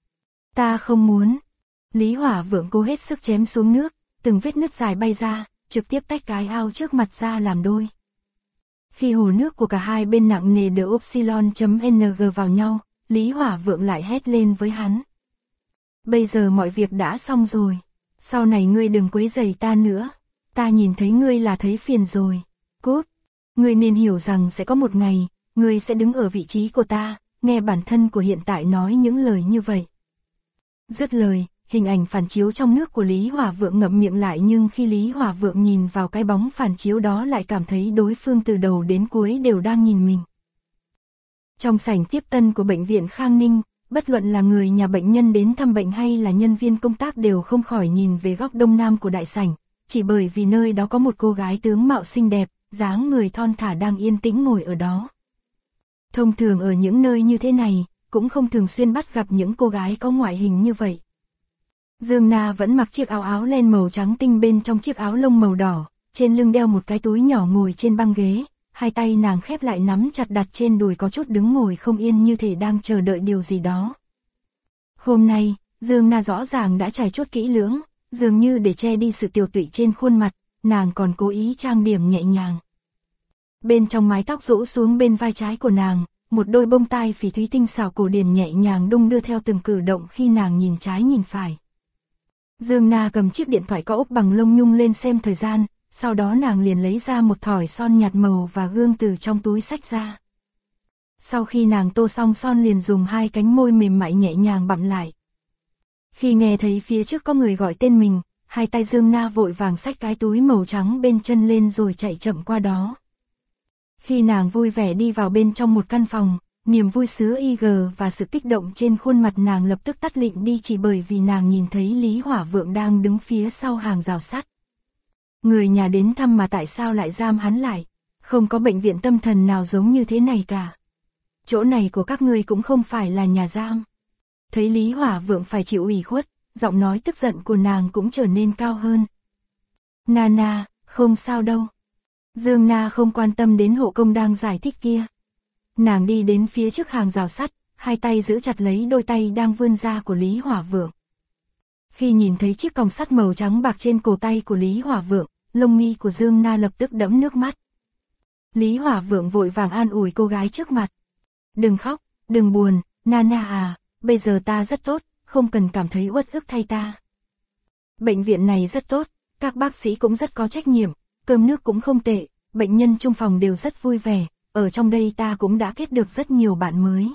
Ta không muốn. Lý Hỏa Vượng cố hết sức chém xuống nước, từng vết nứt dài bay ra, trực tiếp tách cái ao trước mặt ra làm đôi. Khi hồ nước của cả hai bên nặng nề đỡ upsilon.ng vào nhau, Lý Hỏa Vượng lại hét lên với hắn. Bây giờ mọi việc đã xong rồi, sau này ngươi đừng quấy rầy ta nữa, ta nhìn thấy ngươi là thấy phiền rồi, cút, ngươi nên hiểu rằng sẽ có một ngày, ngươi sẽ đứng ở vị trí của ta, nghe bản thân của hiện tại nói những lời như vậy. Dứt lời, hình ảnh phản chiếu trong nước của Lý Hỏa Vượng ngậm miệng lại, nhưng khi Lý Hỏa Vượng nhìn vào cái bóng phản chiếu đó lại cảm thấy đối phương từ đầu đến cuối đều đang nhìn mình. Trong sảnh tiếp tân của bệnh viện Khang Ninh, bất luận là người nhà bệnh nhân đến thăm bệnh hay là nhân viên công tác đều không khỏi nhìn về góc đông nam của đại sảnh, chỉ bởi vì nơi đó có một cô gái tướng mạo xinh đẹp, dáng người thon thả đang yên tĩnh ngồi ở đó. Thông thường ở những nơi như thế này, cũng không thường xuyên bắt gặp những cô gái có ngoại hình như vậy. Dương Na vẫn mặc chiếc áo áo len màu trắng tinh, bên trong chiếc áo lông màu đỏ, trên lưng đeo một cái túi nhỏ, ngồi trên băng ghế, hai tay nàng khép lại nắm chặt đặt trên đùi, có chút đứng ngồi không yên như thể đang chờ đợi điều gì đó. Hôm nay, Dương Na rõ ràng đã trải chuốt kỹ lưỡng, dường như để che đi sự tiều tụy trên khuôn mặt, nàng còn cố ý trang điểm nhẹ nhàng. Bên trong mái tóc rũ xuống bên vai trái của nàng, một đôi bông tai phỉ thúy tinh xảo cổ điển nhẹ nhàng đung đưa theo từng cử động khi nàng nhìn trái nhìn phải. Dương Na cầm chiếc điện thoại có ốp bằng lông nhung lên xem thời gian, sau đó nàng liền lấy ra một thỏi son nhạt màu và gương từ trong túi xách ra. Sau khi nàng tô xong son liền dùng hai cánh môi mềm mại nhẹ nhàng bặm lại. Khi nghe thấy phía trước có người gọi tên mình, hai tay Dương Na vội vàng xách cái túi màu trắng bên chân lên rồi chạy chậm qua đó. Khi nàng vui vẻ đi vào bên trong một căn phòng, niềm vui sướng IG và sự kích động trên khuôn mặt nàng lập tức tắt lịm đi, chỉ bởi vì nàng nhìn thấy Lý Hỏa Vượng đang đứng phía sau hàng rào sắt. Người nhà đến thăm mà tại sao lại giam hắn lại? Không có bệnh viện tâm thần nào giống như thế này cả. Chỗ này của các ngươi cũng không phải là nhà giam. Thấy Lý Hỏa Vượng phải chịu ủy khuất, giọng nói tức giận của nàng cũng trở nên cao hơn. Nana, không sao đâu. Dương Na không quan tâm đến hộ công đang giải thích kia. Nàng đi đến phía trước hàng rào sắt, hai tay giữ chặt lấy đôi tay đang vươn ra của Lý Hỏa Vượng. Khi nhìn thấy chiếc còng sắt màu trắng bạc trên cổ tay của Lý Hỏa Vượng, lông mi của Dương Na lập tức đẫm nước mắt. Lý Hỏa Vượng vội vàng an ủi cô gái trước mặt. Đừng khóc, đừng buồn, Nana à, bây giờ ta rất tốt, không cần cảm thấy uất ức thay ta. Bệnh viện này rất tốt, các bác sĩ cũng rất có trách nhiệm, cơm nước cũng không tệ, bệnh nhân chung phòng đều rất vui vẻ, ở trong đây ta cũng đã kết được rất nhiều bạn mới.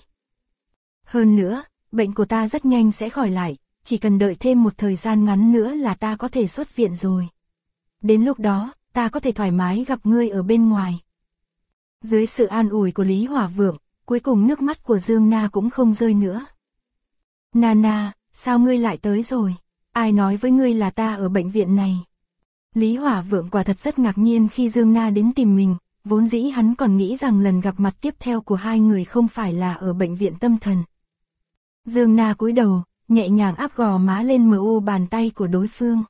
Hơn nữa, bệnh của ta rất nhanh sẽ khỏi lại, chỉ cần đợi thêm một thời gian ngắn nữa là ta có thể xuất viện rồi. Đến lúc đó, ta có thể thoải mái gặp ngươi ở bên ngoài. Dưới sự an ủi của Lý Hỏa Vượng, cuối cùng nước mắt của Dương Na cũng không rơi nữa. Nana, sao ngươi lại tới rồi? Ai nói với ngươi là ta ở bệnh viện này? Lý Hỏa Vượng quả thật rất ngạc nhiên khi Dương Na đến tìm mình, vốn dĩ hắn còn nghĩ rằng lần gặp mặt tiếp theo của hai người không phải là ở bệnh viện tâm thần. Dương Na cúi đầu, nhẹ nhàng áp gò má lên mu bàn tay của đối phương.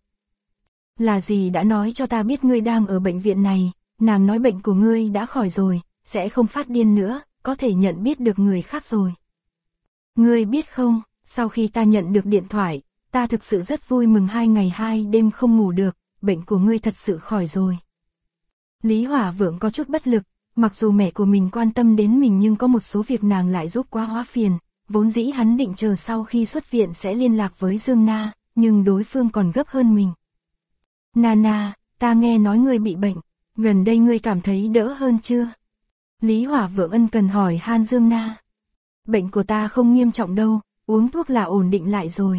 Là gì đã nói cho ta biết ngươi đang ở bệnh viện này, nàng nói bệnh của ngươi đã khỏi rồi, sẽ không phát điên nữa, có thể nhận biết được người khác rồi. Ngươi biết không, sau khi ta nhận được điện thoại, ta thực sự rất vui mừng, 2 ngày 2 đêm không ngủ được, bệnh của ngươi thật sự khỏi rồi. Lý Hỏa Vượng có chút bất lực, mặc dù mẹ của mình quan tâm đến mình nhưng có một số việc nàng lại giúp quá hóa phiền, vốn dĩ hắn định chờ sau khi xuất viện sẽ liên lạc với Dương Na, nhưng đối phương còn gấp hơn mình. Nana, ta nghe nói ngươi bị bệnh, gần đây ngươi cảm thấy đỡ hơn chưa? Lý Hỏa Vượng ân cần hỏi han Dương Na. Bệnh của ta không nghiêm trọng đâu, uống thuốc là ổn định lại rồi.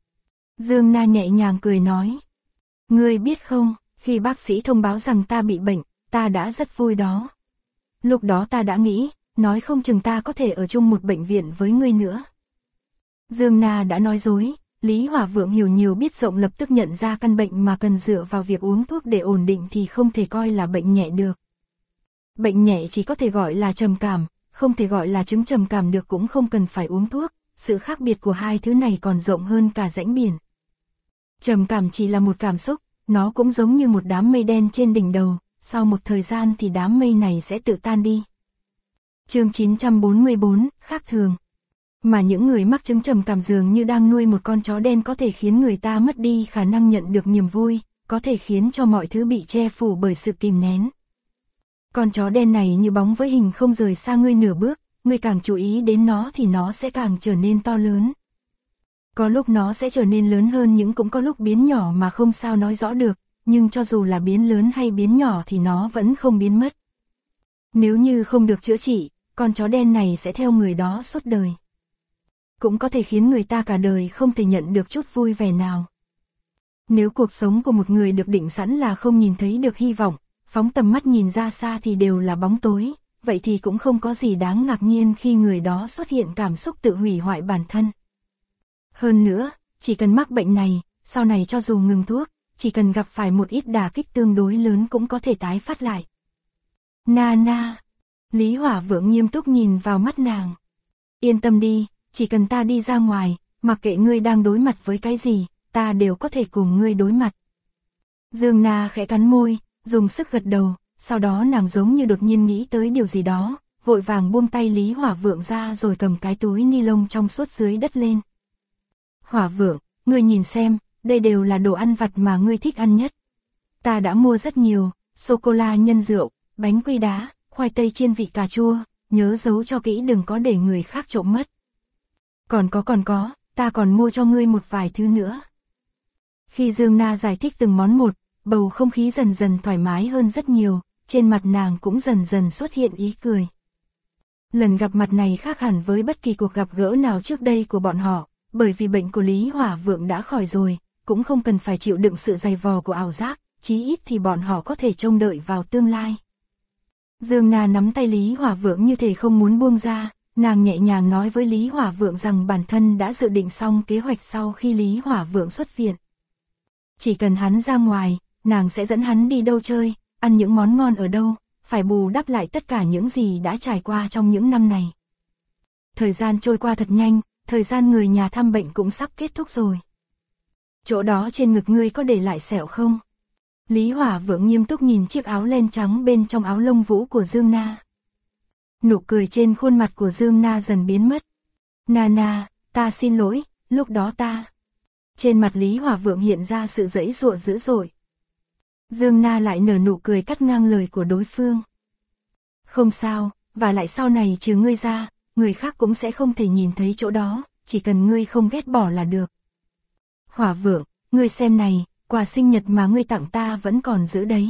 Dương Na nhẹ nhàng cười nói. Ngươi biết không, khi bác sĩ thông báo rằng ta bị bệnh, ta đã rất vui đó. Lúc đó ta đã nghĩ, nói không chừng ta có thể ở chung một bệnh viện với ngươi nữa. Dương Na đã nói dối, Lý Hỏa Vượng hiểu nhiều biết rộng, lập tức nhận ra căn bệnh mà cần dựa vào việc uống thuốc để ổn định thì không thể coi là bệnh nhẹ được. Bệnh nhẹ chỉ có thể gọi là trầm cảm, không thể gọi là chứng trầm cảm được, cũng không cần phải uống thuốc, sự khác biệt của hai thứ này còn rộng hơn cả rãnh biển. Trầm cảm chỉ là một cảm xúc, nó cũng giống như một đám mây đen trên đỉnh đầu, sau một thời gian thì đám mây này sẽ tự tan đi. Chương 944, khác thường. Mà những người mắc chứng trầm cảm dường như đang nuôi một con chó đen, có thể khiến người ta mất đi khả năng nhận được niềm vui, có thể khiến cho mọi thứ bị che phủ bởi sự kìm nén. Con chó đen này như bóng với hình không rời xa ngươi nửa bước, ngươi càng chú ý đến nó thì nó sẽ càng trở nên to lớn. Có lúc nó sẽ trở nên lớn hơn nhưng cũng có lúc biến nhỏ mà không sao nói rõ được, nhưng cho dù là biến lớn hay biến nhỏ thì nó vẫn không biến mất. Nếu như không được chữa trị, con chó đen này sẽ theo người đó suốt đời. Cũng có thể khiến người ta cả đời không thể nhận được chút vui vẻ nào. Nếu cuộc sống của một người được định sẵn là không nhìn thấy được hy vọng, phóng tầm mắt nhìn ra xa thì đều là bóng tối, vậy thì cũng không có gì đáng ngạc nhiên khi người đó xuất hiện cảm xúc tự hủy hoại bản thân. Hơn nữa, chỉ cần mắc bệnh này, sau này cho dù ngừng thuốc, chỉ cần gặp phải một ít đả kích tương đối lớn cũng có thể tái phát lại. Na, Lý Hỏa Vượng nghiêm túc nhìn vào mắt nàng. Yên tâm đi, chỉ cần ta đi ra ngoài, mặc kệ ngươi đang đối mặt với cái gì, ta đều có thể cùng ngươi đối mặt. Dương Na khẽ cắn môi, dùng sức gật đầu, sau đó nàng giống như đột nhiên nghĩ tới điều gì đó, vội vàng buông tay Lý Hỏa Vượng ra rồi cầm cái túi ni lông trong suốt dưới đất lên. Hỏa Vượng, ngươi nhìn xem, đây đều là đồ ăn vặt mà ngươi thích ăn nhất. Ta đã mua rất nhiều, sô-cô-la nhân rượu, bánh quy đá, khoai tây chiên vị cà chua, nhớ giấu cho kỹ đừng có để người khác trộm mất. Còn có, ta còn mua cho ngươi một vài thứ nữa. Khi Dương Na giải thích từng món một, bầu không khí dần dần thoải mái hơn rất nhiều, trên mặt nàng cũng dần dần xuất hiện ý cười. Lần gặp mặt này khác hẳn với bất kỳ cuộc gặp gỡ nào trước đây của bọn họ, bởi vì bệnh của Lý Hỏa Vượng đã khỏi rồi, cũng không cần phải chịu đựng sự dày vò của ảo giác, chí ít thì bọn họ có thể trông đợi vào tương lai. Dương Na nắm tay Lý Hỏa Vượng như thể không muốn buông ra, nàng nhẹ nhàng nói với Lý Hỏa Vượng rằng bản thân đã dự định xong kế hoạch sau khi Lý Hỏa Vượng xuất viện. Chỉ cần hắn ra ngoài, nàng sẽ dẫn hắn đi đâu chơi, ăn những món ngon ở đâu, phải bù đắp lại tất cả những gì đã trải qua trong những năm này. Thời gian trôi qua thật nhanh, thời gian người nhà thăm bệnh cũng sắp kết thúc rồi. Chỗ đó trên ngực ngươi có để lại sẹo không? Lý Hỏa Vượng nghiêm túc nhìn chiếc áo len trắng bên trong áo lông vũ của Dương Na. Nụ cười trên khuôn mặt của Dương Na dần biến mất. Na, ta xin lỗi, lúc đó ta. Trên mặt Lý Hỏa Vượng hiện ra sự giãy giụa dữ dội. Dương Na lại nở nụ cười cắt ngang lời của đối phương. Không sao, và lại sau này trừ ngươi ra, người khác cũng sẽ không thể nhìn thấy chỗ đó, chỉ cần ngươi không ghét bỏ là được. Hỏa Vượng, ngươi xem này, quà sinh nhật mà ngươi tặng ta vẫn còn giữ đấy.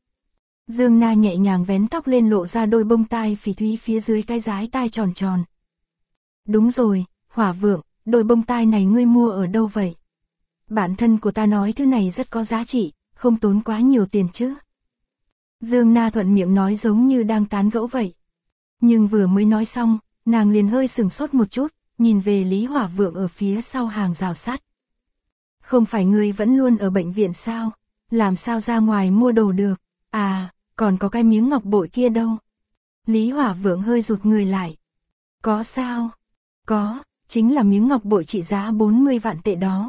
Dương Na nhẹ nhàng vén tóc lên lộ ra đôi bông tai phỉ thúy phía dưới cái dái tai tròn tròn. Đúng rồi, Hỏa Vượng, đôi bông tai này ngươi mua ở đâu vậy? Bản thân của ta nói thứ này rất có giá trị, không tốn quá nhiều tiền chứ. Dương Na thuận miệng nói giống như đang tán gẫu vậy. Nhưng vừa mới nói xong, nàng liền hơi sừng sốt một chút, nhìn về Lý Hỏa Vượng ở phía sau hàng rào sắt. Không phải ngươi vẫn luôn ở bệnh viện sao? Làm sao ra ngoài mua đồ được? À, còn có cái miếng ngọc bội kia đâu? Lý Hỏa Vượng hơi rụt người lại. Có sao? Có, chính là miếng ngọc bội trị giá 40 vạn tệ đó.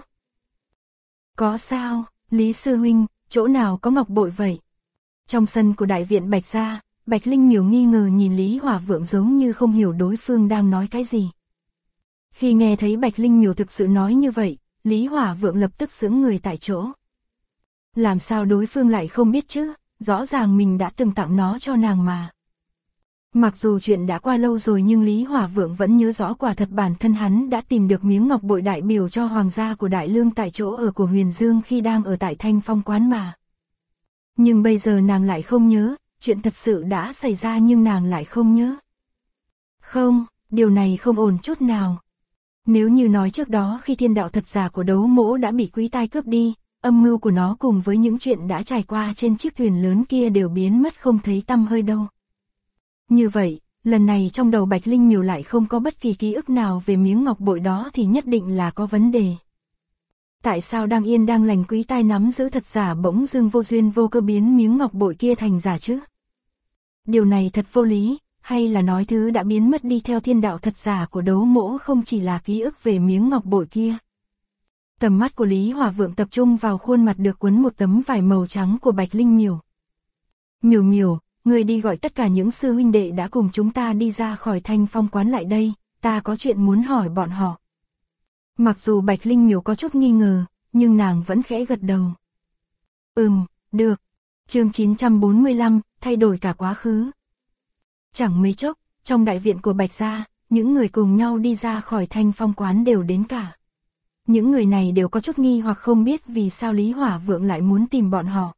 Có sao? Lý sư huynh, chỗ nào có ngọc bội vậy? Trong sân của đại viện Bạch gia, Bạch Linh Miểu nghi ngờ nhìn Lý Hỏa Vượng giống như không hiểu đối phương đang nói cái gì. Khi nghe thấy Bạch Linh Miểu thực sự nói như vậy, Lý Hỏa Vượng lập tức sững người tại chỗ. Làm sao đối phương lại không biết chứ, rõ ràng mình đã từng tặng nó cho nàng mà. Mặc dù chuyện đã qua lâu rồi nhưng Lý Hỏa Vượng vẫn nhớ rõ quả thật bản thân hắn đã tìm được miếng ngọc bội đại biểu cho hoàng gia của Đại Lương tại chỗ ở của Huyền Dương khi đang ở tại Thanh Phong quán mà. Nhưng bây giờ nàng lại không nhớ, chuyện thật sự đã xảy ra nhưng nàng lại không nhớ. Không, điều này không ổn chút nào. Nếu như nói trước đó khi thiên đạo thật giả của Đấu Mỗ đã bị Quý Tai cướp đi, âm mưu của nó cùng với những chuyện đã trải qua trên chiếc thuyền lớn kia đều biến mất không thấy tăm hơi đâu. Như vậy, lần này trong đầu Bạch Linh Miểu lại không có bất kỳ ký ức nào về miếng ngọc bội đó thì nhất định là có vấn đề. Tại sao đang yên đang lành Quý Tai nắm giữ thật giả bỗng dưng vô duyên vô cơ biến miếng ngọc bội kia thành giả chứ? Điều này thật vô lý, hay là nói thứ đã biến mất đi theo thiên đạo thật giả của Đấu Mỗ không chỉ là ký ức về miếng ngọc bội kia? Tầm mắt của Lý Hỏa Vượng tập trung vào khuôn mặt được quấn một tấm vải màu trắng của Bạch Linh Miểu. Miểu, ngươi đi gọi tất cả những sư huynh đệ đã cùng chúng ta đi ra khỏi Thanh Phong quán lại đây, ta có chuyện muốn hỏi bọn họ. Mặc dù Bạch Linh Miểu có chút nghi ngờ, nhưng nàng vẫn khẽ gật đầu. Được. Chương 945, thay đổi cả quá khứ. Chẳng mấy chốc, trong đại viện của Bạch gia, những người cùng nhau đi ra khỏi Thanh Phong quán đều đến cả. Những người này đều có chút nghi hoặc không biết vì sao Lý Hỏa Vượng lại muốn tìm bọn họ.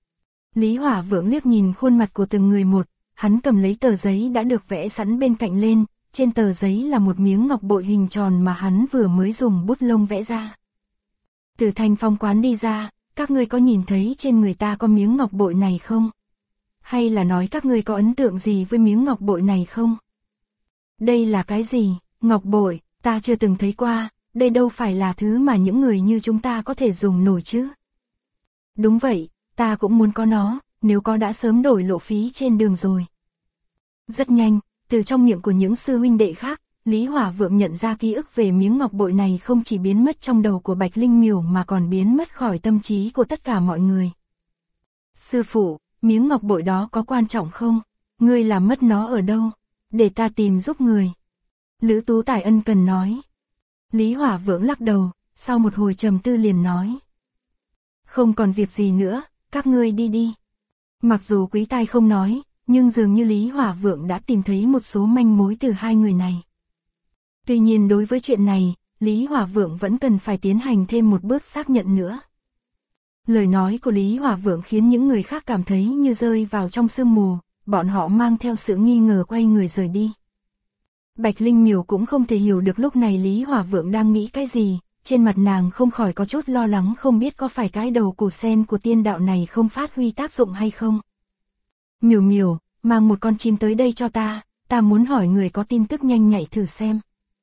Lý Hỏa Vượng liếc nhìn khuôn mặt của từng người một, hắn cầm lấy tờ giấy đã được vẽ sẵn bên cạnh lên, trên tờ giấy là một miếng ngọc bội hình tròn mà hắn vừa mới dùng bút lông vẽ ra. Từ Thanh Phong quán đi ra, các ngươi có nhìn thấy trên người ta có miếng ngọc bội này không? Hay là nói các ngươi có ấn tượng gì với miếng ngọc bội này không? Đây là cái gì? Ngọc bội, ta chưa từng thấy qua, đây đâu phải là thứ mà những người như chúng ta có thể dùng nổi chứ. Đúng vậy, ta cũng muốn có nó, nếu có đã sớm đổi lộ phí trên đường rồi. Rất nhanh, từ trong miệng của những sư huynh đệ khác, Lý Hỏa Vượng nhận ra ký ức về miếng ngọc bội này không chỉ biến mất trong đầu của Bạch Linh Miểu mà còn biến mất khỏi tâm trí của tất cả mọi người. Sư phụ, miếng ngọc bội đó có quan trọng không? Ngươi làm mất nó ở đâu? Để ta tìm giúp người. Lữ Tú Tài ân cần nói. Lý Hỏa Vượng lắc đầu, sau một hồi trầm tư liền nói. Không còn việc gì nữa, các ngươi đi đi. Mặc dù Quý Tai không nói, nhưng dường như Lý Hỏa Vượng đã tìm thấy một số manh mối từ hai người này. Tuy nhiên đối với chuyện này, Lý Hỏa Vượng vẫn cần phải tiến hành thêm một bước xác nhận nữa. Lời nói của Lý Hỏa Vượng khiến những người khác cảm thấy như rơi vào trong sương mù, bọn họ mang theo sự nghi ngờ quay người rời đi. Bạch Linh Miểu cũng không thể hiểu được lúc này Lý Hỏa Vượng đang nghĩ cái gì, trên mặt nàng không khỏi có chút lo lắng không biết có phải cái đầu củ sen của tiên đạo này không phát huy tác dụng hay không. Miểu Miểu, mang một con chim tới đây cho ta muốn hỏi người có tin tức nhanh nhạy thử xem.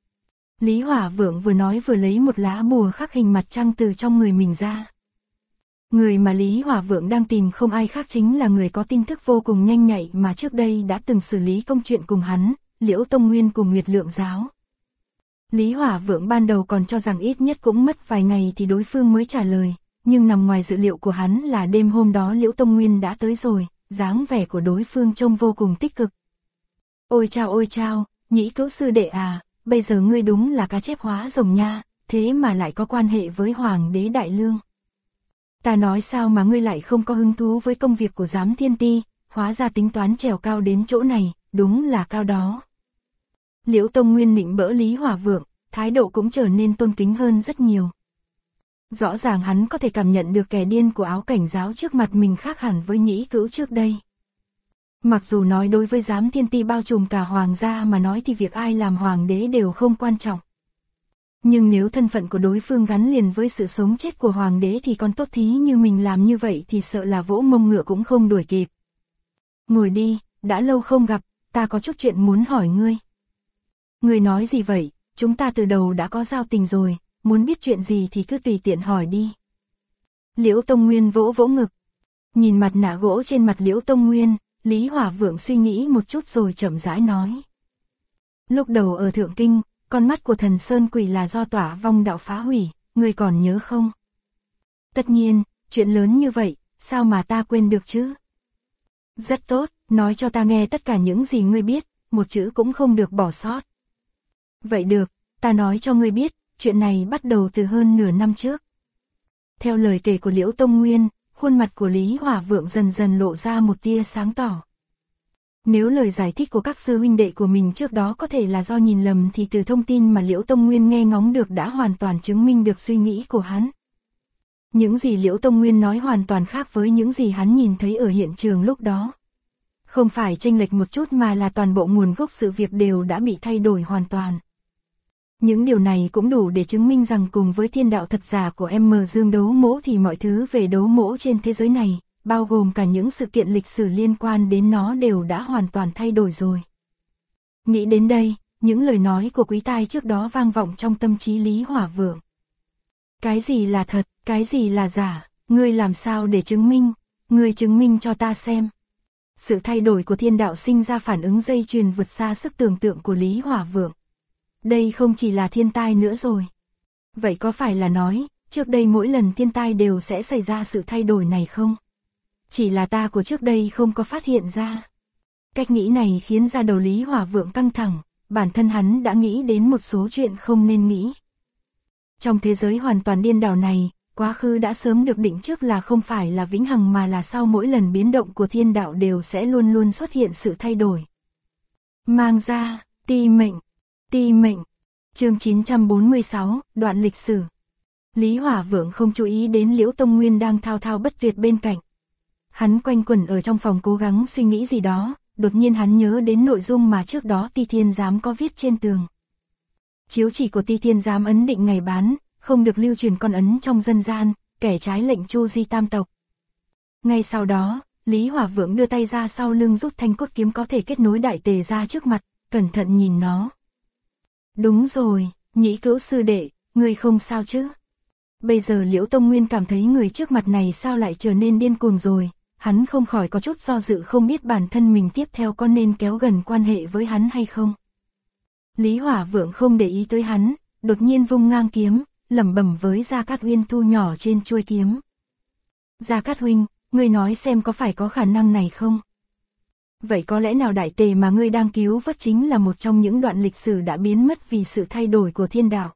Lý Hỏa Vượng vừa nói vừa lấy một lá bùa khắc hình mặt trăng từ trong người mình ra. Người mà Lý Hỏa Vượng đang tìm không ai khác chính là người có tin tức vô cùng nhanh nhạy mà trước đây đã từng xử lý công chuyện cùng hắn, Liễu Tông Nguyên cùng Nguyệt Lượng Giáo. Lý Hỏa Vượng ban đầu còn cho rằng ít nhất cũng mất vài ngày thì đối phương mới trả lời, nhưng nằm ngoài dự liệu của hắn là đêm hôm đó Liễu Tông Nguyên đã tới rồi, dáng vẻ của đối phương trông vô cùng tích cực. Ôi chao, Nhĩ Cữu sư đệ à, bây giờ ngươi đúng là cá chép hóa rồng nha, thế mà lại có quan hệ với Hoàng đế Đại Lương. Ta nói sao mà ngươi lại không có hứng thú với công việc của Giám Thiên Ti, hóa ra tính toán trèo cao đến chỗ này, đúng là cao đó. Liễu Tông Nguyên nịnh bỡ Lý Hỏa Vượng, thái độ cũng trở nên tôn kính hơn rất nhiều. Rõ ràng hắn có thể cảm nhận được kẻ điên của Áo Cảnh Giáo trước mặt mình khác hẳn với Nhĩ Cữu trước đây. Mặc dù nói đối với Giám Thiên Ti bao trùm cả hoàng gia mà nói thì việc ai làm hoàng đế đều không quan trọng. Nhưng nếu thân phận của đối phương gắn liền với sự sống chết của hoàng đế thì con tốt thí như mình làm như vậy thì sợ là vỗ mông ngựa cũng không đuổi kịp. Ngồi đi, đã lâu không gặp, ta có chút chuyện muốn hỏi ngươi. Ngươi nói gì vậy, chúng ta từ đầu đã có giao tình rồi, muốn biết chuyện gì thì cứ tùy tiện hỏi đi. Liễu Tông Nguyên vỗ vỗ ngực. Nhìn mặt nạ gỗ trên mặt Liễu Tông Nguyên, Lý Hỏa Vượng suy nghĩ một chút rồi chậm rãi nói. Lúc đầu ở Thượng Kinh, con mắt của Thần Sơn Quỷ là do Tỏa Vong đạo phá hủy, ngươi còn nhớ không? Tất nhiên, chuyện lớn như vậy, sao mà ta quên được chứ? Rất tốt, nói cho ta nghe tất cả những gì ngươi biết, một chữ cũng không được bỏ sót. Vậy được, ta nói cho ngươi biết, chuyện này bắt đầu từ hơn nửa năm trước. Theo lời kể của Liễu Tông Nguyên, khuôn mặt của Lý Hỏa Vượng dần dần lộ ra một tia sáng tỏ. Nếu lời giải thích của các sư huynh đệ của mình trước đó có thể là do nhìn lầm thì từ thông tin mà Liễu Tông Nguyên nghe ngóng được đã hoàn toàn chứng minh được suy nghĩ của hắn. Những gì Liễu Tông Nguyên nói hoàn toàn khác với những gì hắn nhìn thấy ở hiện trường lúc đó. Không phải chênh lệch một chút mà là toàn bộ nguồn gốc sự việc đều đã bị thay đổi hoàn toàn. Những điều này cũng đủ để chứng minh rằng cùng với thiên đạo thật giả của M Dương Đấu Mỗ thì mọi thứ về đấu mỗ trên thế giới này, bao gồm cả những sự kiện lịch sử liên quan đến nó đều đã hoàn toàn thay đổi rồi. Nghĩ đến đây, những lời nói của Quý Tai trước đó vang vọng trong tâm trí Lý Hỏa Vượng. Cái gì là thật, cái gì là giả, ngươi làm sao để chứng minh, ngươi chứng minh cho ta xem. Sự thay đổi của thiên đạo sinh ra phản ứng dây chuyền vượt xa sức tưởng tượng của Lý Hỏa Vượng. Đây không chỉ là thiên tai nữa rồi. Vậy có phải là nói, trước đây mỗi lần thiên tai đều sẽ xảy ra sự thay đổi này không? Chỉ là ta của trước đây không có phát hiện ra. Cách nghĩ này khiến ra đầu Lý Hỏa Vượng căng thẳng, bản thân hắn đã nghĩ đến một số chuyện không nên nghĩ. Trong thế giới hoàn toàn điên đảo này, quá khứ đã sớm được định trước là không phải là vĩnh hằng mà là sau mỗi lần biến động của thiên đạo đều sẽ luôn luôn xuất hiện sự thay đổi. Mang ra, ti mệnh, ti mệnh. Chương 946, đoạn lịch sử. Lý Hỏa Vượng không chú ý đến Liễu Tông Nguyên đang thao thao bất tuyệt bên cạnh. Hắn quanh quẩn ở trong phòng cố gắng suy nghĩ gì đó, đột nhiên hắn nhớ đến nội dung mà trước đó Ti Thiên Giám có viết trên tường. Chiếu chỉ của Ti Thiên Giám ấn định ngày bán, không được lưu truyền con ấn trong dân gian, kẻ trái lệnh chu di tam tộc. Ngay sau đó, Lý Hỏa Vượng đưa tay ra sau lưng rút thanh cốt kiếm có thể kết nối đại tề ra trước mặt, cẩn thận nhìn nó. Đúng rồi, Nhĩ Cữu sư đệ, ngươi không sao chứ? Bây giờ Liễu Tông Nguyên cảm thấy người trước mặt này sao lại trở nên điên cuồng rồi, hắn không khỏi có chút do dự không biết bản thân mình tiếp theo có nên kéo gần quan hệ với hắn hay không. Lý Hỏa Vượng không để ý tới hắn, đột nhiên vung ngang kiếm, lẩm bẩm với Gia Cát Uyên thu nhỏ trên chuôi kiếm. Gia Cát huynh, ngươi nói xem có phải có khả năng này không? Vậy có lẽ nào đại tề mà ngươi đang cứu vớt chính là một trong những đoạn lịch sử đã biến mất vì sự thay đổi của thiên đạo?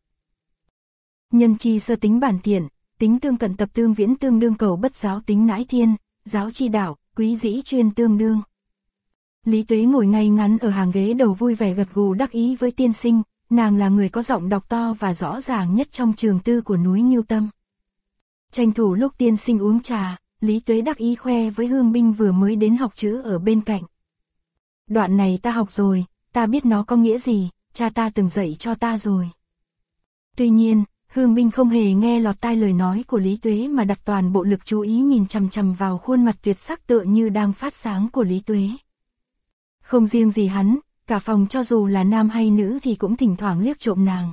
Nhân chi sơ tính bản thiện, tính tương cận tập tương viễn tương đương cầu bất giáo tính nãi thiên, giáo chi đạo, quý dĩ chuyên tương đương. Lý Tuế ngồi ngay ngắn ở hàng ghế đầu vui vẻ gật gù đắc ý với tiên sinh, nàng là người có giọng đọc to và rõ ràng nhất trong trường tư của núi Ngưu Tâm. Tranh thủ lúc tiên sinh uống trà, Lý Tuế đắc ý khoe với Hương Binh vừa mới đến học chữ ở bên cạnh. Đoạn này ta học rồi, ta biết nó có nghĩa gì, cha ta từng dạy cho ta rồi. Tuy nhiên, Hương Binh không hề nghe lọt tai lời nói của Lý Tuế mà đặt toàn bộ lực chú ý nhìn chằm chằm vào khuôn mặt tuyệt sắc tựa như đang phát sáng của Lý Tuế. Không riêng gì hắn, cả phòng cho dù là nam hay nữ thì cũng thỉnh thoảng liếc trộm nàng.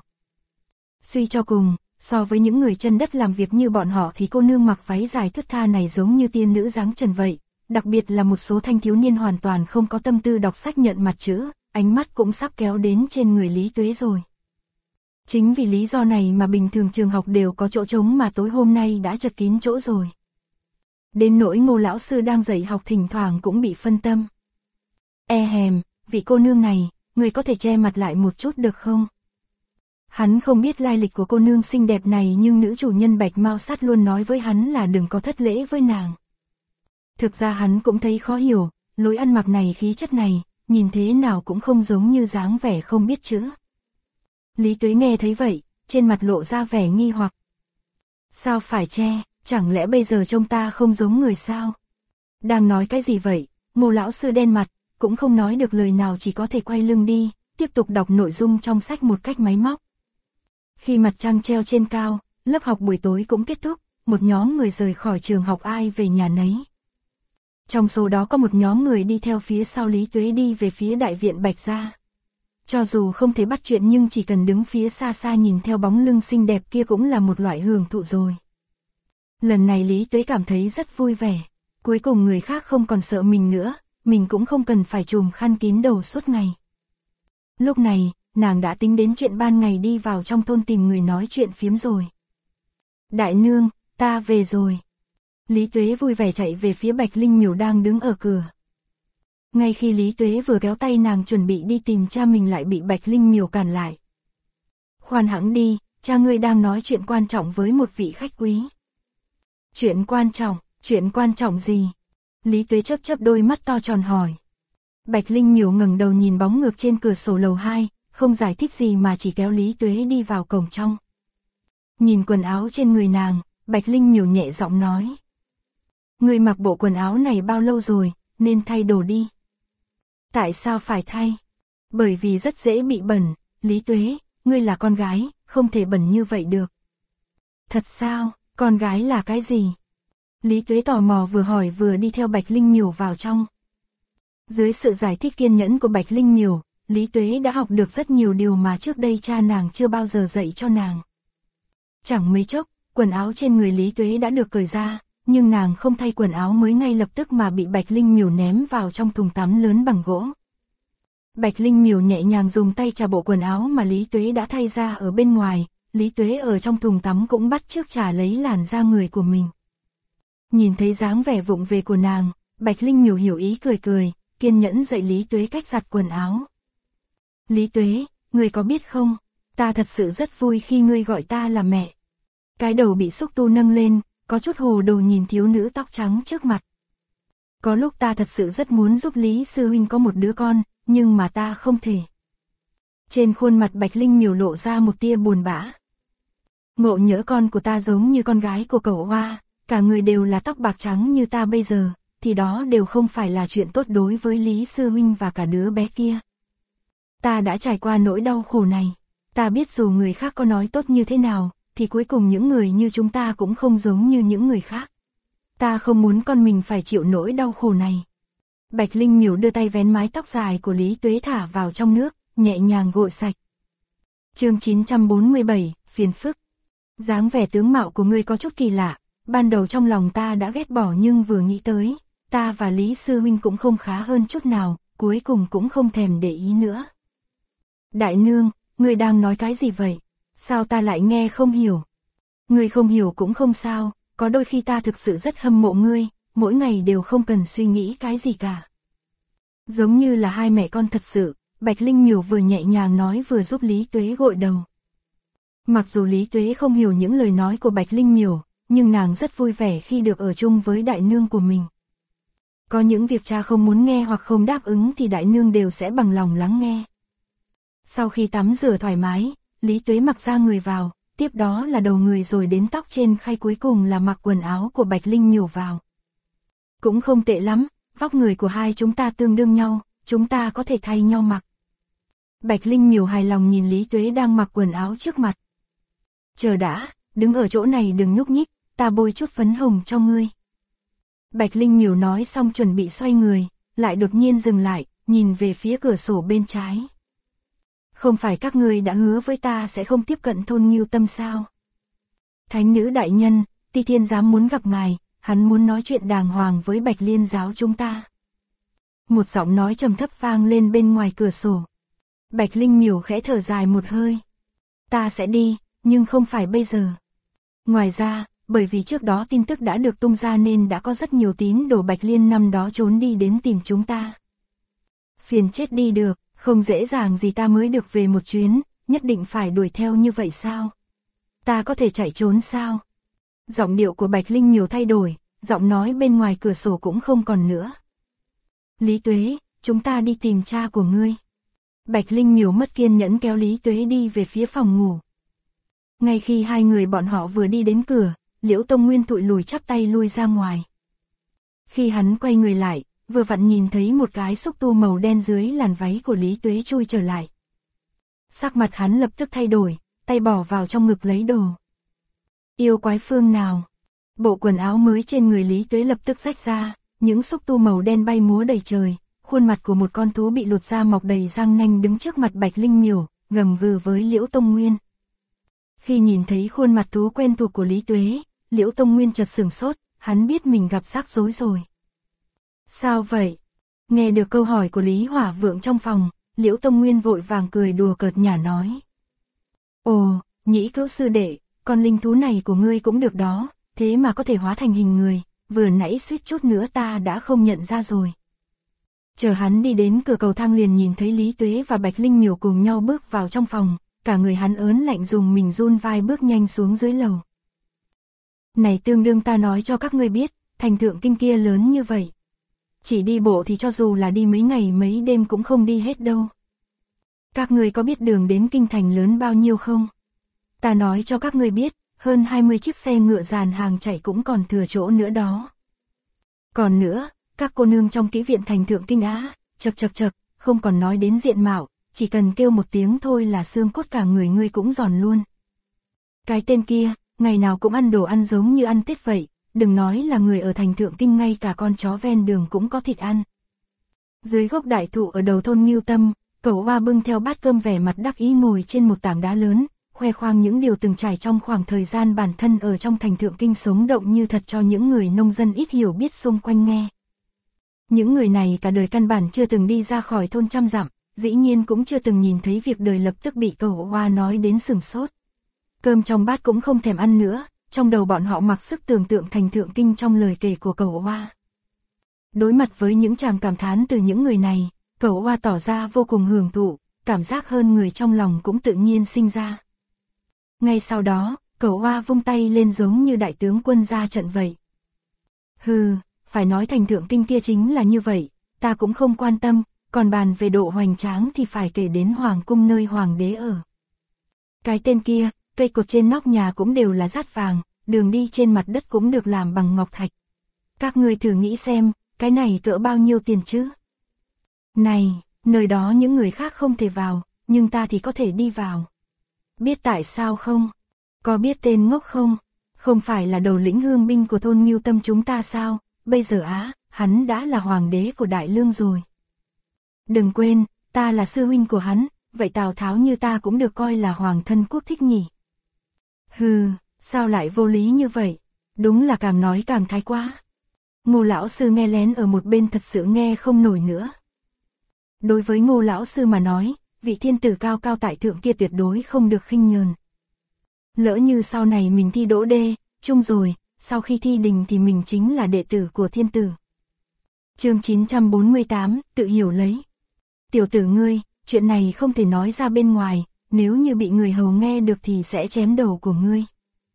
Suy cho cùng, so với những người chân đất làm việc như bọn họ thì cô nương mặc váy dài thướt tha này giống như tiên nữ dáng trần vậy, đặc biệt là một số thanh thiếu niên hoàn toàn không có tâm tư đọc sách nhận mặt chữ, ánh mắt cũng sắp kéo đến trên người Lý Tuế rồi. Chính vì lý do này mà bình thường trường học đều có chỗ trống mà tối hôm nay đã chật kín chỗ rồi. Đến nỗi Ngô lão sư đang dạy học thỉnh thoảng cũng bị phân tâm. E hèm, vị cô nương này, người có thể che mặt lại một chút được không? Hắn không biết lai lịch của cô nương xinh đẹp này nhưng nữ chủ nhân Bạch Mao Sát luôn nói với hắn là đừng có thất lễ với nàng. Thực ra hắn cũng thấy khó hiểu, lối ăn mặc này khí chất này, nhìn thế nào cũng không giống như dáng vẻ không biết chữ. Lý Tuế nghe thấy vậy, trên mặt lộ ra vẻ nghi hoặc. Sao phải che, chẳng lẽ bây giờ trông ta không giống người sao? Đang nói cái gì vậy? Ngô lão sư đen mặt, cũng không nói được lời nào chỉ có thể quay lưng đi, tiếp tục đọc nội dung trong sách một cách máy móc. Khi mặt trăng treo trên cao, lớp học buổi tối cũng kết thúc, một nhóm người rời khỏi trường học ai về nhà nấy. Trong số đó có một nhóm người đi theo phía sau Lý Tuế đi về phía đại viện Bạch Gia. Cho dù không thể bắt chuyện nhưng chỉ cần đứng phía xa xa nhìn theo bóng lưng xinh đẹp kia cũng là một loại hưởng thụ rồi. Lần này Lý Tuế cảm thấy rất vui vẻ, cuối cùng người khác không còn sợ mình nữa, mình cũng không cần phải trùm khăn kín đầu suốt ngày. Lúc này, nàng đã tính đến chuyện ban ngày đi vào trong thôn tìm người nói chuyện phiếm rồi. Đại nương, ta về rồi. Lý Tuế vui vẻ chạy về phía Bạch Linh Miểu đang đứng ở cửa. Ngay khi Lý Tuế vừa kéo tay nàng chuẩn bị đi tìm cha mình lại bị Bạch Linh Miểu cản lại. Khoan hãng đi, cha ngươi đang nói chuyện quan trọng với một vị khách quý. Chuyện quan trọng gì? Lý Tuế chớp chớp đôi mắt to tròn hỏi. Bạch Linh Miểu ngẩng đầu nhìn bóng ngược trên cửa sổ lầu 2, không giải thích gì mà chỉ kéo Lý Tuế đi vào cổng trong. Nhìn quần áo trên người nàng, Bạch Linh Miểu nhẹ giọng nói. Ngươi mặc bộ quần áo này bao lâu rồi, nên thay đồ đi. Tại sao phải thay? Bởi vì rất dễ bị bẩn, Lý Tuế, ngươi là con gái, không thể bẩn như vậy được. Thật sao, con gái là cái gì? Lý Tuế tò mò vừa hỏi vừa đi theo Bạch Linh Miểu vào trong. Dưới sự giải thích kiên nhẫn của Bạch Linh Miểu, Lý Tuế đã học được rất nhiều điều mà trước đây cha nàng chưa bao giờ dạy cho nàng. Chẳng mấy chốc, quần áo trên người Lý Tuế đã được cởi ra, nhưng nàng không thay quần áo mới ngay lập tức mà bị Bạch Linh Miểu ném vào trong thùng tắm lớn bằng gỗ. Bạch Linh Miểu nhẹ nhàng dùng tay chà bộ quần áo mà Lý Tuế đã thay ra ở bên ngoài, Lý Tuế ở trong thùng tắm cũng bắt chước chà lấy làn da người của mình. Nhìn thấy dáng vẻ vụng về của nàng, Bạch Linh Miểu hiểu ý cười cười, kiên nhẫn dạy Lý Tuế cách giặt quần áo. Lý Tuế, ngươi có biết không, ta thật sự rất vui khi ngươi gọi ta là mẹ. Cái đầu bị xúc tu nâng lên, có chút hồ đồ nhìn thiếu nữ tóc trắng trước mặt. Có lúc ta thật sự rất muốn giúp Lý sư huynh có một đứa con, nhưng mà ta không thể. Trên khuôn mặt Bạch Linh Miểu lộ ra một tia buồn bã. Ngộ nhỡ con của ta giống như con gái của Cẩu Hoa, cả người đều là tóc bạc trắng như ta bây giờ, thì đó đều không phải là chuyện tốt đối với Lý sư huynh và cả đứa bé kia. Ta đã trải qua nỗi đau khổ này, ta biết dù người khác có nói tốt như thế nào, thì cuối cùng những người như chúng ta cũng không giống như những người khác. Ta không muốn con mình phải chịu nỗi đau khổ này. Bạch Linh Miểu đưa tay vén mái tóc dài của Lý Tuế thả vào trong nước, nhẹ nhàng gội sạch. Chương 947, phiền phức. Dáng vẻ tướng mạo của ngươi có chút kỳ lạ, ban đầu trong lòng ta đã ghét bỏ nhưng vừa nghĩ tới, ta và Lý sư huynh cũng không khá hơn chút nào, cuối cùng cũng không thèm để ý nữa. Đại nương, ngươi đang nói cái gì vậy? Sao ta lại nghe không hiểu? Ngươi không hiểu cũng không sao, có đôi khi ta thực sự rất hâm mộ ngươi, mỗi ngày đều không cần suy nghĩ cái gì cả. Giống như là hai mẹ con thật sự, Bạch Linh Miểu vừa nhẹ nhàng nói vừa giúp Lý Tuế gội đầu. Mặc dù Lý Tuế không hiểu những lời nói của Bạch Linh Miểu, nhưng nàng rất vui vẻ khi được ở chung với đại nương của mình. Có những việc cha không muốn nghe hoặc không đáp ứng thì đại nương đều sẽ bằng lòng lắng nghe. Sau khi tắm rửa thoải mái, Lý Tuế mặc ra người vào, tiếp đó là đầu người rồi đến tóc trên khay, cuối cùng là mặc quần áo của Bạch Linh Miểu vào. Cũng không tệ lắm, vóc người của hai chúng ta tương đương nhau, chúng ta có thể thay nhau mặc. Bạch Linh Miểu hài lòng nhìn Lý Tuế đang mặc quần áo trước mặt. Chờ đã, đứng ở chỗ này đừng nhúc nhích, ta bôi chút phấn hồng cho ngươi. Bạch Linh Miểu nói xong chuẩn bị xoay người, lại đột nhiên dừng lại, nhìn về phía cửa sổ bên trái. Không phải các ngươi đã hứa với ta sẽ không tiếp cận thôn Ngưu Tâm sao? Thánh nữ đại nhân, Ti Thiên giám muốn gặp ngài, hắn muốn nói chuyện đàng hoàng với Bạch Liên giáo chúng ta. Một giọng nói trầm thấp vang lên bên ngoài cửa sổ. Bạch Linh Miểu khẽ thở dài một hơi. Ta sẽ đi, nhưng không phải bây giờ. Ngoài ra, bởi vì trước đó tin tức đã được tung ra nên đã có rất nhiều tín đồ Bạch Liên năm đó trốn đi đến tìm chúng ta. Phiền chết đi được, không dễ dàng gì ta mới được về một chuyến, nhất định phải đuổi theo như vậy sao? Ta có thể chạy trốn sao? Giọng điệu của Bạch Linh Miểu thay đổi, giọng nói bên ngoài cửa sổ cũng không còn nữa. Lý Tuế, chúng ta đi tìm cha của ngươi. Bạch Linh Miểu mất kiên nhẫn kéo Lý Tuế đi về phía phòng ngủ. Ngay khi hai người bọn họ vừa đi đến cửa, Liễu Tông Nguyên tụi lùi chắp tay lui ra ngoài. Khi hắn quay người lại, vừa vặn nhìn thấy một cái xúc tu màu đen dưới làn váy của Lý Tuế chui trở lại. Sắc mặt hắn lập tức thay đổi, tay bỏ vào trong ngực lấy đồ. Yêu quái phương nào? Bộ quần áo mới trên người Lý Tuế lập tức rách ra, những xúc tu màu đen bay múa đầy trời, khuôn mặt của một con thú bị lột ra mọc đầy răng nanh đứng trước mặt Bạch Linh Miểu, gầm gừ với Liễu Tông Nguyên. Khi nhìn thấy khuôn mặt thú quen thuộc của Lý Tuế, Liễu Tông Nguyên chợt sửng sốt, hắn biết mình gặp rắc rối rồi. Sao vậy? Nghe được câu hỏi của Lý Hỏa Vượng trong phòng, Liễu Tông Nguyên vội vàng cười đùa cợt nhả nói. Ồ, Nhĩ Cữu sư đệ, con linh thú này của ngươi cũng được đó, thế mà có thể hóa thành hình người, vừa nãy suýt chút nữa ta đã không nhận ra rồi. Chờ hắn đi đến cửa cầu thang liền nhìn thấy Lý Tuế và Bạch Linh Miểu cùng nhau bước vào trong phòng, cả người hắn ớn lạnh dùng mình run vai bước nhanh xuống dưới lầu. Này tương đương ta nói cho các ngươi biết, thành Thượng Kinh kia lớn như vậy. Chỉ đi bộ thì cho dù là đi mấy ngày mấy đêm cũng không đi hết đâu. Các ngươi có biết đường đến kinh thành lớn bao nhiêu không? Ta nói cho các ngươi biết, hơn 20 chiếc xe ngựa dàn hàng chạy cũng còn thừa chỗ nữa đó. Còn nữa, các cô nương trong kỹ viện thành Thượng Kinh á, chật, không còn nói đến diện mạo, chỉ cần kêu một tiếng thôi là xương cốt cả người ngươi cũng giòn luôn. Cái tên kia, ngày nào cũng ăn đồ ăn giống như ăn Tết vậy, đừng nói là người ở thành Thượng Kinh, ngay cả con chó ven đường cũng có thịt ăn. Dưới gốc đại thụ ở đầu thôn Ngưu Tâm, Cẩu Hoa bưng theo bát cơm vẻ mặt đắc ý ngồi trên một tảng đá lớn, khoe khoang những điều từng trải trong khoảng thời gian bản thân ở trong thành Thượng Kinh sống động như thật cho những người nông dân ít hiểu biết xung quanh nghe. Những người này cả đời căn bản chưa từng đi ra khỏi thôn trăm dặm, dĩ nhiên cũng chưa từng nhìn thấy việc đời, lập tức bị Cẩu Hoa nói đến sửng sốt. Cơm trong bát cũng không thèm ăn nữa, trong đầu bọn họ mặc sức tưởng tượng thành Thượng Kinh trong lời kể của Cẩu Hoa. Đối mặt với những tràng cảm thán từ những người này, Cẩu Hoa tỏ ra vô cùng hưởng thụ, cảm giác hơn người trong lòng cũng tự nhiên sinh ra. Ngay sau đó, Cẩu Hoa vung tay lên giống như đại tướng quân ra trận vậy. Hừ, phải nói thành Thượng Kinh kia chính là như vậy, ta cũng không quan tâm, còn bàn về độ hoành tráng thì phải kể đến hoàng cung nơi hoàng đế ở. Cái tên kia, cây cột trên nóc nhà cũng đều là dát vàng, đường đi trên mặt đất cũng được làm bằng ngọc thạch. Các ngươi thử nghĩ xem, cái này cỡ bao nhiêu tiền chứ? Này, nơi đó những người khác không thể vào, nhưng ta thì có thể đi vào. Biết tại sao không? Có biết tên ngốc không? Không phải là đầu lĩnh hương binh của thôn Ngưu Tâm chúng ta sao? Bây giờ hắn đã là hoàng đế của Đại Lương rồi. Đừng quên, ta là sư huynh của hắn, vậy Tào Tháo như ta cũng được coi là hoàng thân quốc thích nhỉ? Hừ, sao lại vô lý như vậy? Đúng là càng nói càng thái quá. Ngô lão sư nghe lén ở một bên thật sự nghe không nổi nữa. Đối với Ngô lão sư mà nói, vị thiên tử cao cao tại thượng kia tuyệt đối không được khinh nhờn. Lỡ như sau này mình thi đỗ đê, trung rồi, sau khi thi đình thì mình chính là đệ tử của thiên tử. Chương 948, tự hiểu lấy. Tiểu tử ngươi, chuyện này không thể nói ra bên ngoài, nếu như bị người hầu nghe được thì sẽ chém đầu của ngươi.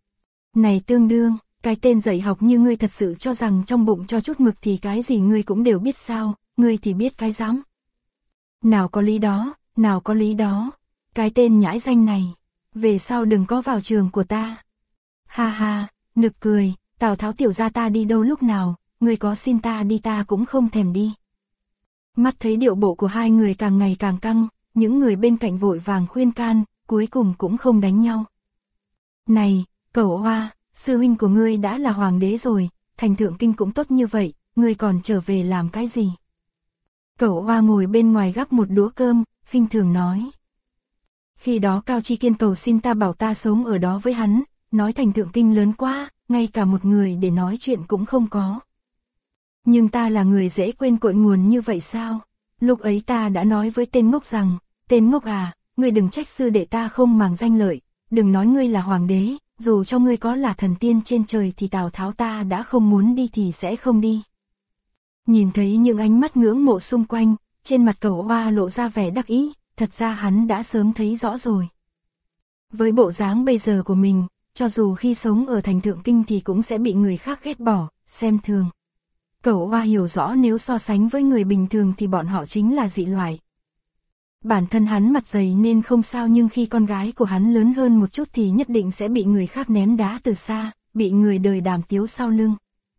Này tương đương, cái tên dạy học như ngươi thật sự cho rằng trong bụng cho chút mực thì cái gì ngươi cũng đều biết sao, ngươi thì biết cái rắm. Nào có lý đó, nào có lý đó, cái tên nhãi danh này, về sau đừng có vào trường của ta. Ha ha, nực cười, Tào Tháo tiểu gia ta đi đâu lúc nào, ngươi có xin ta đi ta cũng không thèm đi. Mắt thấy điệu bộ của hai người càng ngày càng căng, những người bên cạnh vội vàng khuyên can, cuối cùng cũng không đánh nhau. Này, Cẩu Hoa, sư huynh của ngươi đã là hoàng đế rồi, thành thượng kinh cũng tốt như vậy, ngươi còn trở về làm cái gì? Cẩu Hoa ngồi bên ngoài gắp một đũa cơm, khinh thường nói. Khi đó Cao Chi Kiên cầu xin ta bảo ta sống ở đó với hắn, nói thành thượng kinh lớn quá, ngay cả một người để nói chuyện cũng không có. Nhưng ta là người dễ quên cội nguồn như vậy sao? Lúc ấy ta đã nói với tên ngốc rằng, tên ngốc à, ngươi đừng trách sư đệ ta không màng danh lợi, đừng nói ngươi là hoàng đế, dù cho ngươi có là thần tiên trên trời thì Tào Tháo ta đã không muốn đi thì sẽ không đi. Nhìn thấy những ánh mắt ngưỡng mộ xung quanh, trên mặt Cẩu Hoa lộ ra vẻ đắc ý, thật ra hắn đã sớm thấy rõ rồi. Với bộ dáng bây giờ của mình, cho dù khi sống ở thành thượng kinh thì cũng sẽ bị người khác ghét bỏ, xem thường. Cẩu Hoa hiểu rõ nếu so sánh với người bình thường thì bọn họ chính là dị loại. Bản thân hắn mặt dày nên không sao, nhưng khi con gái của hắn lớn hơn một chút thì nhất định sẽ bị người khác ném đá từ xa, bị người đời đàm tiếu sau lưng.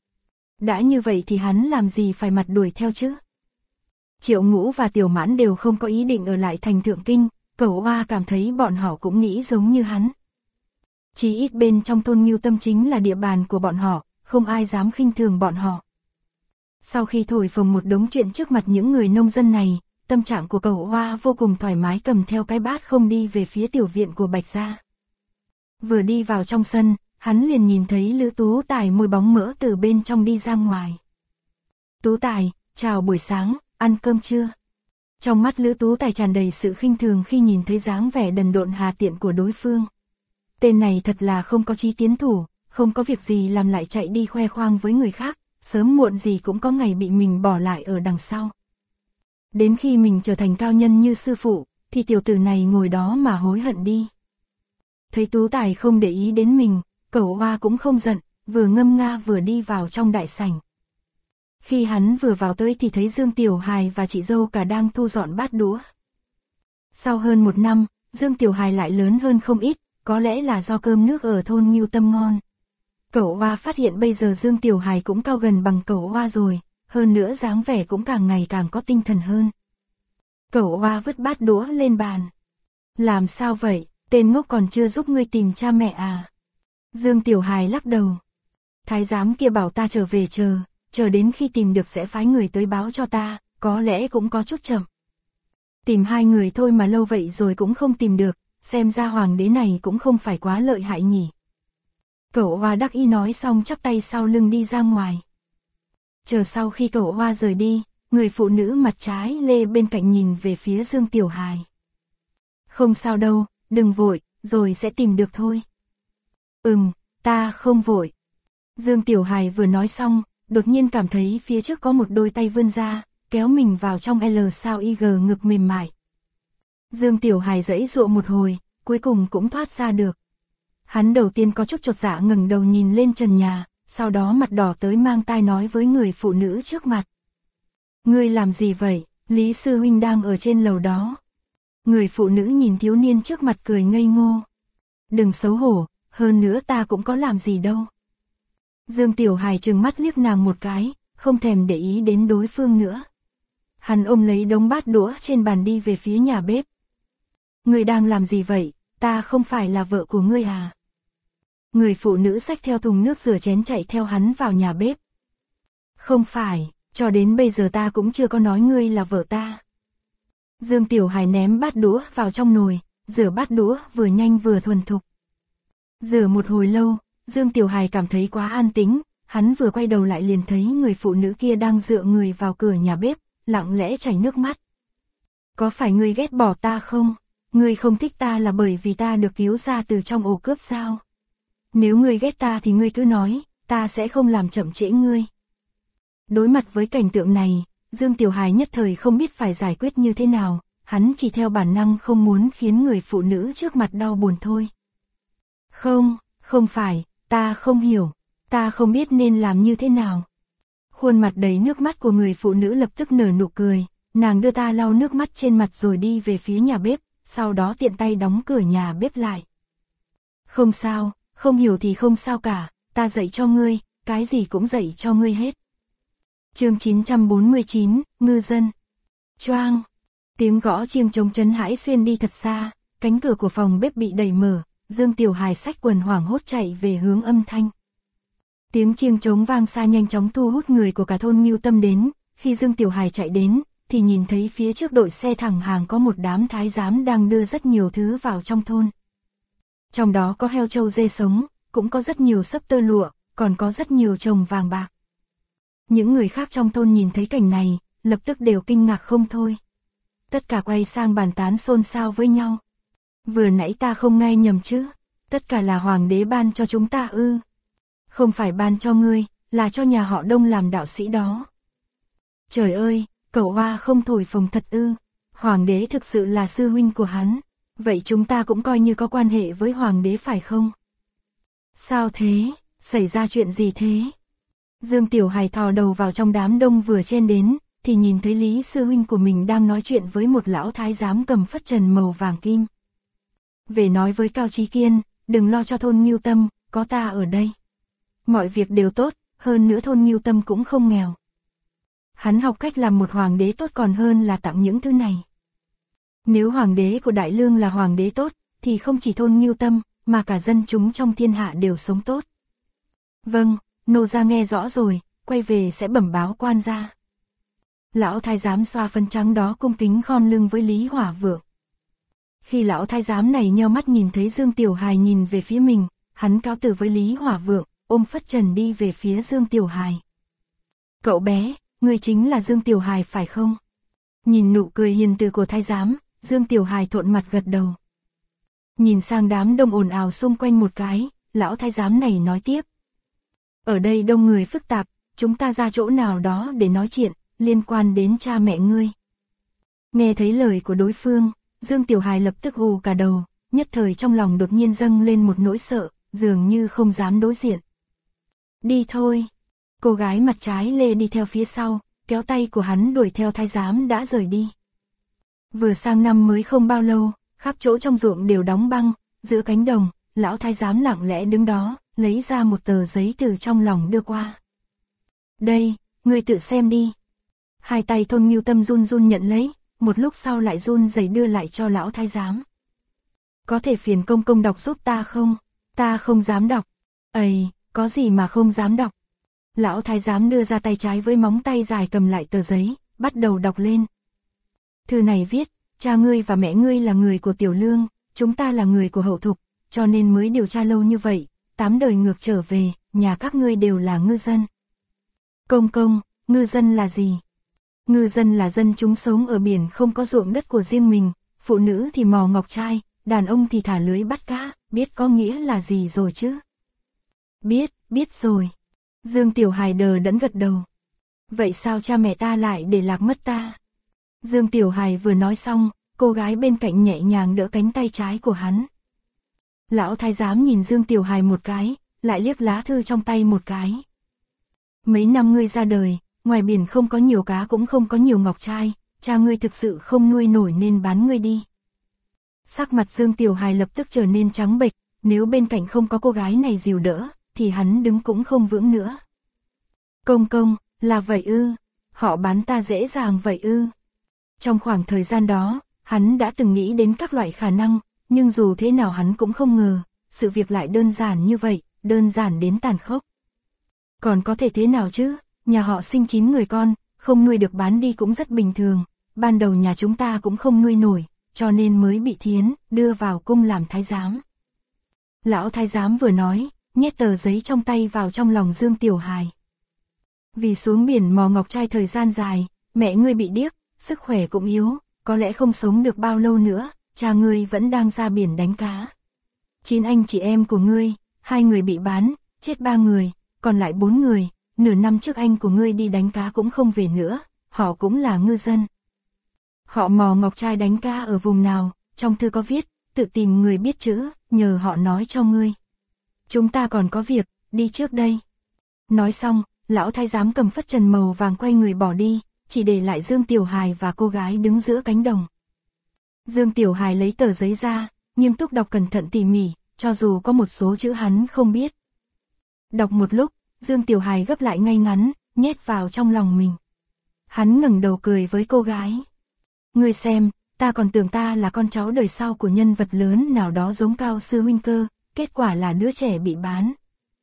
Đã như vậy thì hắn làm gì phải mặt đuổi theo chứ? Triệu Ngũ và Tiểu Mãn đều không có ý định ở lại thành thượng kinh, Cẩu Hoa cảm thấy bọn họ cũng nghĩ giống như hắn. Chỉ ít bên trong thôn Ngưu Tâm chính là địa bàn của bọn họ, không ai dám khinh thường bọn họ. Sau khi thổi phồng một đống chuyện trước mặt những người nông dân này, tâm trạng của Cẩu Hoa vô cùng thoải mái, cầm theo cái bát không đi về phía tiểu viện của Bạch gia. Vừa đi vào trong sân, hắn liền nhìn thấy Lữ Tú Tài môi bóng mỡ từ bên trong đi ra ngoài. Tú Tài, chào buổi sáng, ăn cơm chưa? Trong mắt Lữ Tú Tài tràn đầy sự khinh thường khi nhìn thấy dáng vẻ đần độn hà tiện của đối phương. Tên này thật là không có chí tiến thủ, không có việc gì làm lại chạy đi khoe khoang với người khác, sớm muộn gì cũng có ngày bị mình bỏ lại ở đằng sau. Đến khi mình trở thành cao nhân như sư phụ, thì tiểu tử này ngồi đó mà hối hận đi. Thấy Tú Tài không để ý đến mình, Cẩu Hoa cũng không giận, vừa ngâm nga vừa đi vào trong đại sảnh. Khi hắn vừa vào tới thì thấy Dương Tiểu Hài và chị dâu cả đang thu dọn bát đũa. Sau hơn một năm, Dương Tiểu Hài lại lớn hơn không ít, có lẽ là do cơm nước ở thôn Ngưu Tâm ngon. Cẩu Hoa phát hiện bây giờ Dương Tiểu Hài cũng cao gần bằng Cẩu Hoa rồi, hơn nữa dáng vẻ cũng càng ngày càng có tinh thần hơn. Cẩu Hoa vứt bát đũa lên bàn. Làm sao vậy, tên ngốc còn chưa giúp ngươi tìm cha mẹ à? Dương Tiểu Hài lắc đầu. Thái giám kia bảo ta trở về chờ đến khi tìm được sẽ phái người tới báo cho ta, có lẽ cũng có chút chậm. Tìm hai người thôi mà lâu vậy rồi cũng không tìm được, xem ra hoàng đế này cũng không phải quá lợi hại nhỉ. Cẩu Hoa đắc ý nói xong chắp tay sau lưng đi ra ngoài. Chờ sau khi Cẩu Hoa rời đi, người phụ nữ mặt trái lê bên cạnh nhìn về phía Dương Tiểu Hài. Không sao đâu, đừng vội, rồi sẽ tìm được thôi. Ta không vội. Dương Tiểu Hài vừa nói xong, đột nhiên cảm thấy phía trước có một đôi tay vươn ra, kéo mình vào trong L sao IG ngực mềm mại. Dương Tiểu Hài giãy giụa một hồi, cuối cùng cũng thoát ra được. Hắn đầu tiên có chút chột dạ ngẩng đầu nhìn lên trần nhà, sau đó mặt đỏ tới mang tai nói với người phụ nữ trước mặt. Ngươi làm gì vậy, Lý sư huynh đang ở trên lầu đó. Người phụ nữ nhìn thiếu niên trước mặt cười ngây ngô. Đừng xấu hổ, hơn nữa ta cũng có làm gì đâu. Dương Tiểu Hải trừng mắt liếc nàng một cái, không thèm để ý đến đối phương nữa. Hắn ôm lấy đống bát đũa trên bàn đi về phía nhà bếp. Ngươi đang làm gì vậy, ta không phải là vợ của ngươi à? Người phụ nữ xách theo thùng nước rửa chén chạy theo hắn vào nhà bếp. Không phải, cho đến bây giờ ta cũng chưa có nói ngươi là vợ ta. Dương Tiểu Hải ném bát đũa vào trong nồi, rửa bát đũa vừa nhanh vừa thuần thục. Rửa một hồi lâu, Dương Tiểu Hải cảm thấy quá an tĩnh, hắn vừa quay đầu lại liền thấy người phụ nữ kia đang dựa người vào cửa nhà bếp, lặng lẽ chảy nước mắt. Có phải ngươi ghét bỏ ta không? Ngươi không thích ta là bởi vì ta được cứu ra từ trong ổ cướp sao? Nếu ngươi ghét ta thì ngươi cứ nói, ta sẽ không làm chậm trễ ngươi. Đối mặt với cảnh tượng này, Dương Tiểu Hải nhất thời không biết phải giải quyết như thế nào, hắn chỉ theo bản năng không muốn khiến người phụ nữ trước mặt đau buồn thôi. Không phải, ta không hiểu, ta không biết nên làm như thế nào. Khuôn mặt đầy nước mắt của người phụ nữ lập tức nở nụ cười, nàng đưa ta lau nước mắt trên mặt rồi đi về phía nhà bếp, sau đó tiện tay đóng cửa nhà bếp lại. Không sao, không hiểu thì không sao cả, ta dạy cho ngươi, cái gì cũng dạy cho ngươi hết. Chương 949, ngư dân. Choang, tiếng gõ chiêng trống chấn hãi xuyên đi thật xa, cánh cửa của phòng bếp bị đẩy mở, Dương Tiểu Hải xách quần hoảng hốt chạy về hướng âm thanh. Tiếng chiêng trống vang xa nhanh chóng thu hút người của cả thôn Ngưu Tâm đến, khi Dương Tiểu Hải chạy đến, thì nhìn thấy phía trước đội xe thẳng hàng có một đám thái giám đang đưa rất nhiều thứ vào trong thôn. Trong đó có heo trâu dê sống, cũng có rất nhiều xấp tơ lụa, còn có rất nhiều chồng vàng bạc. Những người khác trong thôn nhìn thấy cảnh này, lập tức đều kinh ngạc không thôi. Tất cả quay sang bàn tán xôn xao với nhau. Vừa nãy ta không nghe nhầm chứ, tất cả là hoàng đế ban cho chúng ta ư? Không phải ban cho ngươi, là cho nhà họ Đông làm đạo sĩ đó. Trời ơi, cậu hoa không thổi phồng thật ư? Hoàng đế thực sự là sư huynh của hắn, vậy chúng ta cũng coi như có quan hệ với hoàng đế phải không? Sao thế, xảy ra chuyện gì thế? Dương Tiểu Hải thò đầu vào trong đám đông vừa chen đến, thì nhìn thấy Lý sư huynh của mình đang nói chuyện với một lão thái giám cầm phất trần màu vàng kim. Về nói với Cao Chí Kiên, đừng lo cho thôn Ngưu Tâm, có ta ở đây. Mọi việc đều tốt, hơn nữa thôn Ngưu Tâm cũng không nghèo. Hắn học cách làm một hoàng đế tốt còn hơn là tặng những thứ này. Nếu hoàng đế của Đại Lương là hoàng đế tốt, thì không chỉ thôn Ngưu Tâm, mà cả dân chúng trong thiên hạ đều sống tốt. Vâng, nô gia nghe rõ rồi, quay về sẽ bẩm báo quan gia. Lão thái giám xoa phấn trắng đó cung kính khom lưng với Lý Hỏa Vượng. Khi lão thái giám này nheo mắt nhìn thấy Dương Tiểu Hải nhìn về phía mình, hắn cáo từ với Lý Hỏa Vượng, ôm phất trần đi về phía Dương Tiểu Hải. Cậu bé, ngươi chính là Dương Tiểu Hải phải không? Nhìn nụ cười hiền từ của thái giám, Dương Tiểu Hải thuận mặt gật đầu. Nhìn sang đám đông ồn ào xung quanh một cái, lão thái giám này nói tiếp. Ở đây đông người phức tạp, chúng ta ra chỗ nào đó để nói chuyện, liên quan đến cha mẹ ngươi. Nghe thấy lời của đối phương, Dương Tiểu Hải lập tức ù cả đầu, nhất thời trong lòng đột nhiên dâng lên một nỗi sợ, dường như không dám đối diện. Đi thôi. Cô gái mặt trái lê đi theo phía sau, kéo tay của hắn đuổi theo thái giám đã rời đi. Vừa sang năm mới không bao lâu, khắp chỗ trong ruộng đều đóng băng, giữa cánh đồng, lão thái giám lặng lẽ đứng đó, lấy ra một tờ giấy từ trong lòng đưa qua. Đây, ngươi tự xem đi. Hai tay thôn Ngưu Tâm run run nhận lấy, một lúc sau lại run rẩy đưa lại cho lão thái giám. Có thể phiền công công đọc giúp ta không? Ta không dám đọc. Ây, có gì mà không dám đọc? Lão thái giám đưa ra tay trái với móng tay dài cầm lại tờ giấy, bắt đầu đọc lên. Thư này viết, cha ngươi và mẹ ngươi là người của Tiểu Lương, chúng ta là người của Hậu Thục, cho nên mới điều tra lâu như vậy, 8 đời ngược trở về, nhà các ngươi đều là ngư dân. Công công, ngư dân là gì? Ngư dân là dân chúng sống ở biển không có ruộng đất của riêng mình, phụ nữ thì mò ngọc trai, đàn ông thì thả lưới bắt cá, biết có nghĩa là gì rồi chứ? Biết rồi. Dương Tiểu Hải đờ đẫn gật đầu. Vậy sao cha mẹ ta lại để lạc mất ta? Dương Tiểu Hải vừa nói xong, cô gái bên cạnh nhẹ nhàng đỡ cánh tay trái của hắn. Lão thái giám nhìn Dương Tiểu Hải một cái, lại liếc lá thư trong tay một cái. Mấy năm ngươi ra đời, ngoài biển không có nhiều cá cũng không có nhiều ngọc trai, cha ngươi thực sự không nuôi nổi nên bán ngươi đi. Sắc mặt Dương Tiểu Hài lập tức trở nên trắng bệch, nếu bên cạnh không có cô gái này dìu đỡ, thì hắn đứng cũng không vững nữa. Công công, là vậy ư, họ bán ta dễ dàng vậy ư. Trong khoảng thời gian đó, hắn đã từng nghĩ đến các loại khả năng, nhưng dù thế nào hắn cũng không ngờ, sự việc lại đơn giản như vậy, đơn giản đến tàn khốc. Còn có thể thế nào chứ, nhà họ sinh 9 người con, không nuôi được bán đi cũng rất bình thường, ban đầu nhà chúng ta cũng không nuôi nổi, cho nên mới bị Thiến đưa vào cung làm thái giám. Lão thái giám vừa nói, nhét tờ giấy trong tay vào trong lòng Dương Tiểu Hài. Vì xuống biển mò ngọc trai thời gian dài, mẹ ngươi bị điếc, sức khỏe cũng yếu, có lẽ không sống được bao lâu nữa, cha ngươi vẫn đang ra biển đánh cá. 9 anh chị em của ngươi, 2 người bị bán, chết 3 người, còn lại 4 người, nửa năm trước anh của ngươi đi đánh cá cũng không về nữa, họ cũng là ngư dân. Họ mò ngọc trai đánh cá ở vùng nào, trong thư có viết, tự tìm người biết chữ, nhờ họ nói cho ngươi. Chúng ta còn có việc, đi trước đây. Nói xong, lão thái giám cầm phất trần màu vàng quay người bỏ đi, chỉ để lại Dương Tiểu Hài và cô gái đứng giữa cánh đồng. Dương Tiểu Hài lấy tờ giấy ra, nghiêm túc đọc cẩn thận tỉ mỉ, cho dù có một số chữ hắn không biết. Đọc một lúc, Dương Tiểu Hài gấp lại ngay ngắn, nhét vào trong lòng mình. Hắn ngẩng đầu cười với cô gái. Ngươi xem, ta còn tưởng ta là con cháu đời sau của nhân vật lớn nào đó giống Cao sư huynh cơ, kết quả là đứa trẻ bị bán.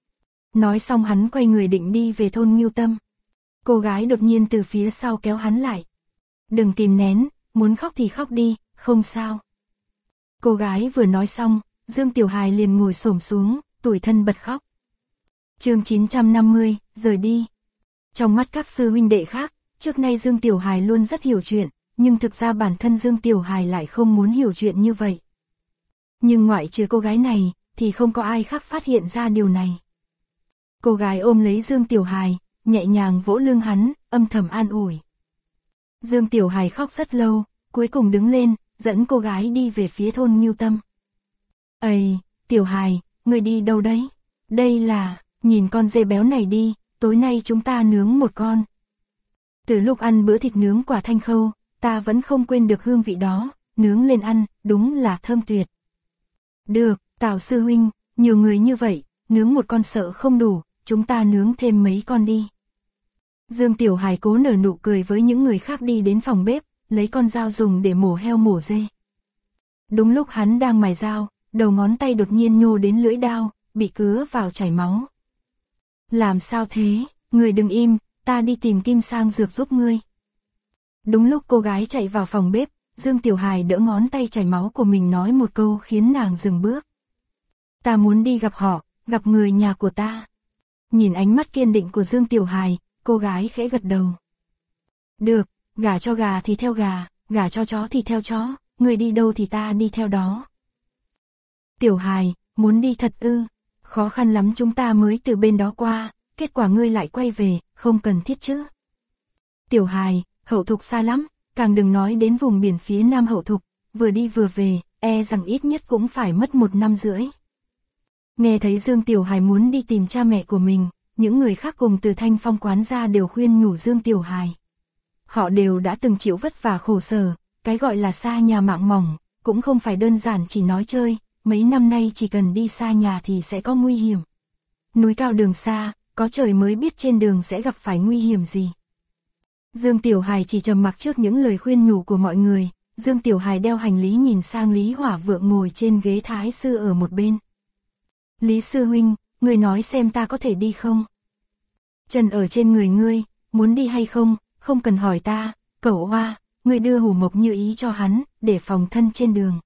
Nói xong hắn quay người định đi về thôn Ngưu Tâm. Cô gái đột nhiên từ phía sau kéo hắn lại. Đừng kìm nén, muốn khóc thì khóc đi, không sao. Cô gái vừa nói xong, Dương Tiểu Hài liền ngồi xổm xuống, tủi thân bật khóc. Chương 950, rời đi. Trong mắt các sư huynh đệ khác, trước nay Dương Tiểu Hài luôn rất hiểu chuyện, nhưng thực ra bản thân Dương Tiểu Hài lại không muốn hiểu chuyện như vậy. Nhưng ngoại trừ cô gái này, thì không có ai khác phát hiện ra điều này. Cô gái ôm lấy Dương Tiểu Hài, nhẹ nhàng vỗ lưng hắn, âm thầm an ủi. Dương Tiểu Hài khóc rất lâu, cuối cùng đứng lên, dẫn cô gái đi về phía thôn Ngưu Tâm. Ây, Tiểu Hài, người đi đâu đấy? Đây là, nhìn con dê béo này đi, tối nay chúng ta nướng một con. Từ lúc ăn bữa thịt nướng quả Thanh Khâu, ta vẫn không quên được hương vị đó, nướng lên ăn, đúng là thơm tuyệt. Được, Tào sư huynh, nhiều người như vậy, nướng một con sợ không đủ, chúng ta nướng thêm mấy con đi. Dương Tiểu Hài cố nở nụ cười với những người khác đi đến phòng bếp, lấy con dao dùng để mổ heo mổ dê. Đúng lúc hắn đang mài dao, đầu ngón tay đột nhiên nhô đến lưỡi dao, bị cứa vào chảy máu. Làm sao thế, người đừng im, ta đi tìm Kim Sang Dược giúp ngươi. Đúng lúc cô gái chạy vào phòng bếp, Dương Tiểu Hài đỡ ngón tay chảy máu của mình nói một câu khiến nàng dừng bước. Ta muốn đi gặp họ, gặp người nhà của ta. Nhìn ánh mắt kiên định của Dương Tiểu Hài, cô gái khẽ gật đầu. Được, gả cho gà thì theo gà, gả cho chó thì theo chó, người đi đâu thì ta đi theo đó. Tiểu Hài, muốn đi thật ư? Khó khăn lắm chúng ta mới từ bên đó qua, kết quả ngươi lại quay về, không cần thiết chứ. Tiểu Hài, Hậu Thục xa lắm, càng đừng nói đến vùng biển phía nam Hậu Thục, vừa đi vừa về, e rằng ít nhất cũng phải mất 1 năm rưỡi. Nghe thấy Dương Tiểu Hài muốn đi tìm cha mẹ của mình, những người khác cùng từ Thanh Phong quán ra đều khuyên nhủ Dương Tiểu Hài. Họ đều đã từng chịu vất vả khổ sở, cái gọi là xa nhà mạng mỏng, cũng không phải đơn giản chỉ nói chơi, mấy năm nay chỉ cần đi xa nhà thì sẽ có nguy hiểm. Núi cao đường xa, có trời mới biết trên đường sẽ gặp phải nguy hiểm gì. Dương Tiểu Hài chỉ trầm mặc trước những lời khuyên nhủ của mọi người, Dương Tiểu Hài đeo hành lý nhìn sang Lý Hỏa Vượng ngồi trên ghế thái sư ở một bên. Lý sư huynh, người nói xem ta có thể đi không? Chân ở trên người ngươi, muốn đi hay không, không cần hỏi ta, cẩu hoa, ngươi đưa Hủ Mộc Như Ý cho hắn, để phòng thân trên đường.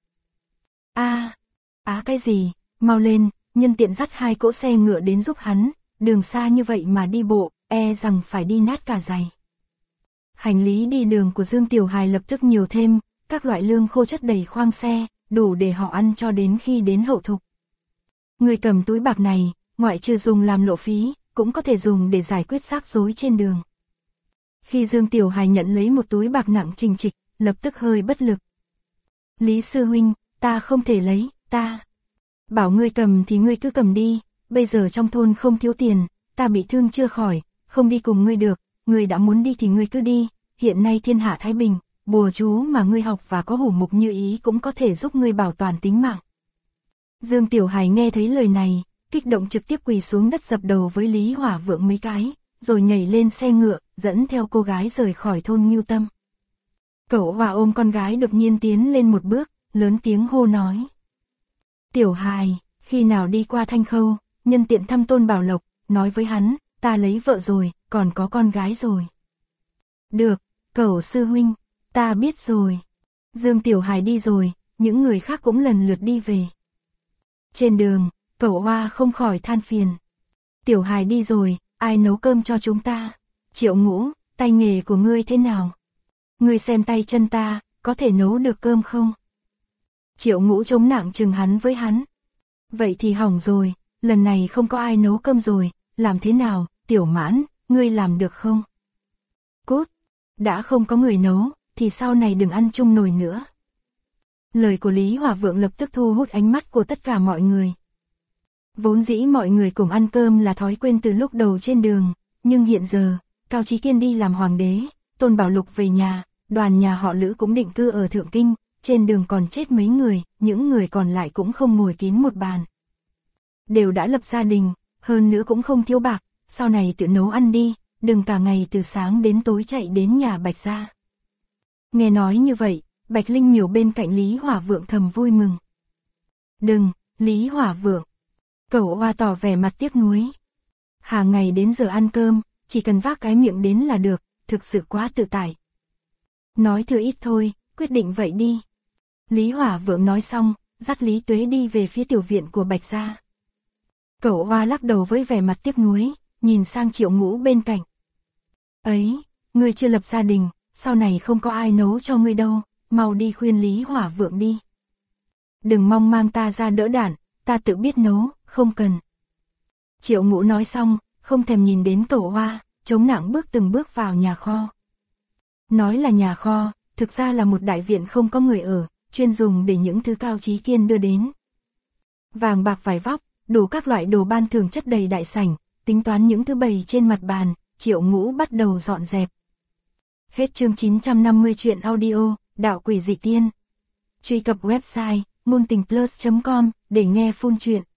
Cái gì, mau lên, nhân tiện dắt 2 cỗ xe ngựa đến giúp hắn, đường xa như vậy mà đi bộ, e rằng phải đi nát cả giày. Hành lý đi đường của Dương Tiểu Hài lập tức nhiều thêm, các loại lương khô chất đầy khoang xe, đủ để họ ăn cho đến khi đến Hậu Thục. Người cầm túi bạc này, ngoại trừ dùng làm lộ phí, cũng có thể dùng để giải quyết rắc rối trên đường. Khi Dương Tiểu Hài nhận lấy một túi bạc nặng trình trịch, lập tức hơi bất lực. Lý sư huynh, ta không thể lấy, ta. Bảo ngươi cầm thì ngươi cứ cầm đi, bây giờ trong thôn không thiếu tiền, ta bị thương chưa khỏi, không đi cùng ngươi được, ngươi đã muốn đi thì ngươi cứ đi, hiện nay thiên hạ thái bình, bùa chú mà ngươi học và có hủ mục như ý cũng có thể giúp ngươi bảo toàn tính mạng. Dương Tiểu Hải nghe thấy lời này, kích động trực tiếp quỳ xuống đất dập đầu với Lý Hỏa Vượng mấy cái, rồi nhảy lên xe ngựa, dẫn theo cô gái rời khỏi thôn Ngưu Tâm. Cẩu Hoa ôm con gái đột nhiên tiến lên một bước, lớn tiếng hô nói. Tiểu Hải, khi nào đi qua Thanh Khâu, nhân tiện thăm Tôn Bảo Lộc, nói với hắn, ta lấy vợ rồi, còn có con gái rồi. Được, Cẩu sư huynh, ta biết rồi. Dương Tiểu Hải đi rồi, những người khác cũng lần lượt đi về. Trên đường, Cẩu Hoa không khỏi than phiền. Tiểu Hải đi rồi, ai nấu cơm cho chúng ta? Triệu Ngũ, tay nghề của ngươi thế nào? Ngươi xem tay chân ta, có thể nấu được cơm không? Triệu Ngũ chống nặng chừng hắn với hắn. Vậy thì hỏng rồi, lần này không có ai nấu cơm rồi, làm thế nào, Tiểu Mãn, ngươi làm được không? Cút, đã không có người nấu, thì sau này đừng ăn chung nồi nữa. Lời của Lý Hỏa Vượng lập tức thu hút ánh mắt của tất cả mọi người. Vốn dĩ mọi người cùng ăn cơm là thói quen từ lúc đầu trên đường, nhưng hiện giờ, Cao Chí Kiên đi làm hoàng đế, Tôn Bảo Lục về nhà, đoàn nhà họ Lữ cũng định cư ở Thượng Kinh, trên đường còn chết mấy người, những người còn lại cũng không ngồi kín một bàn. Đều đã lập gia đình, hơn nữa cũng không thiếu bạc, sau này tự nấu ăn đi, đừng cả ngày từ sáng đến tối chạy đến nhà Bạch gia. Nghe nói như vậy, Bạch Linh Miểu bên cạnh Lý Hỏa Vượng thầm vui mừng. Đừng, Lý Hỏa Vượng. Cẩu Hoa tỏ vẻ mặt tiếc nuối. Hàng ngày đến giờ ăn cơm, chỉ cần vác cái miệng đến là được, thực sự quá tự tại. Nói thừa ít thôi, quyết định vậy đi. Lý Hỏa Vượng nói xong, dắt Lý Tuế đi về phía tiểu viện của Bạch gia. Cẩu Hoa lắc đầu với vẻ mặt tiếc nuối, nhìn sang Triệu Ngũ bên cạnh. Ấy, ngươi chưa lập gia đình, sau này không có ai nấu cho ngươi đâu, mau đi khuyên Lý Hỏa Vượng đi. Đừng mong mang ta ra đỡ đạn, ta tự biết nấu, không cần. Triệu Ngũ nói xong, không thèm nhìn đến Cẩu Hoa, chống nặng bước từng bước vào nhà kho. Nói là nhà kho, thực ra là một đại viện không có người ở, chuyên dùng để những thứ Cao Chí Kiên đưa đến. Vàng bạc vải vóc, đủ các loại đồ ban thưởng chất đầy đại sảnh, tính toán những thứ bày trên mặt bàn, Triệu Ngũ bắt đầu dọn dẹp. Hết chương 950 truyện audio, Đạo Quỷ Dị Tiên. Truy cập website multingplus.com để nghe full truyện.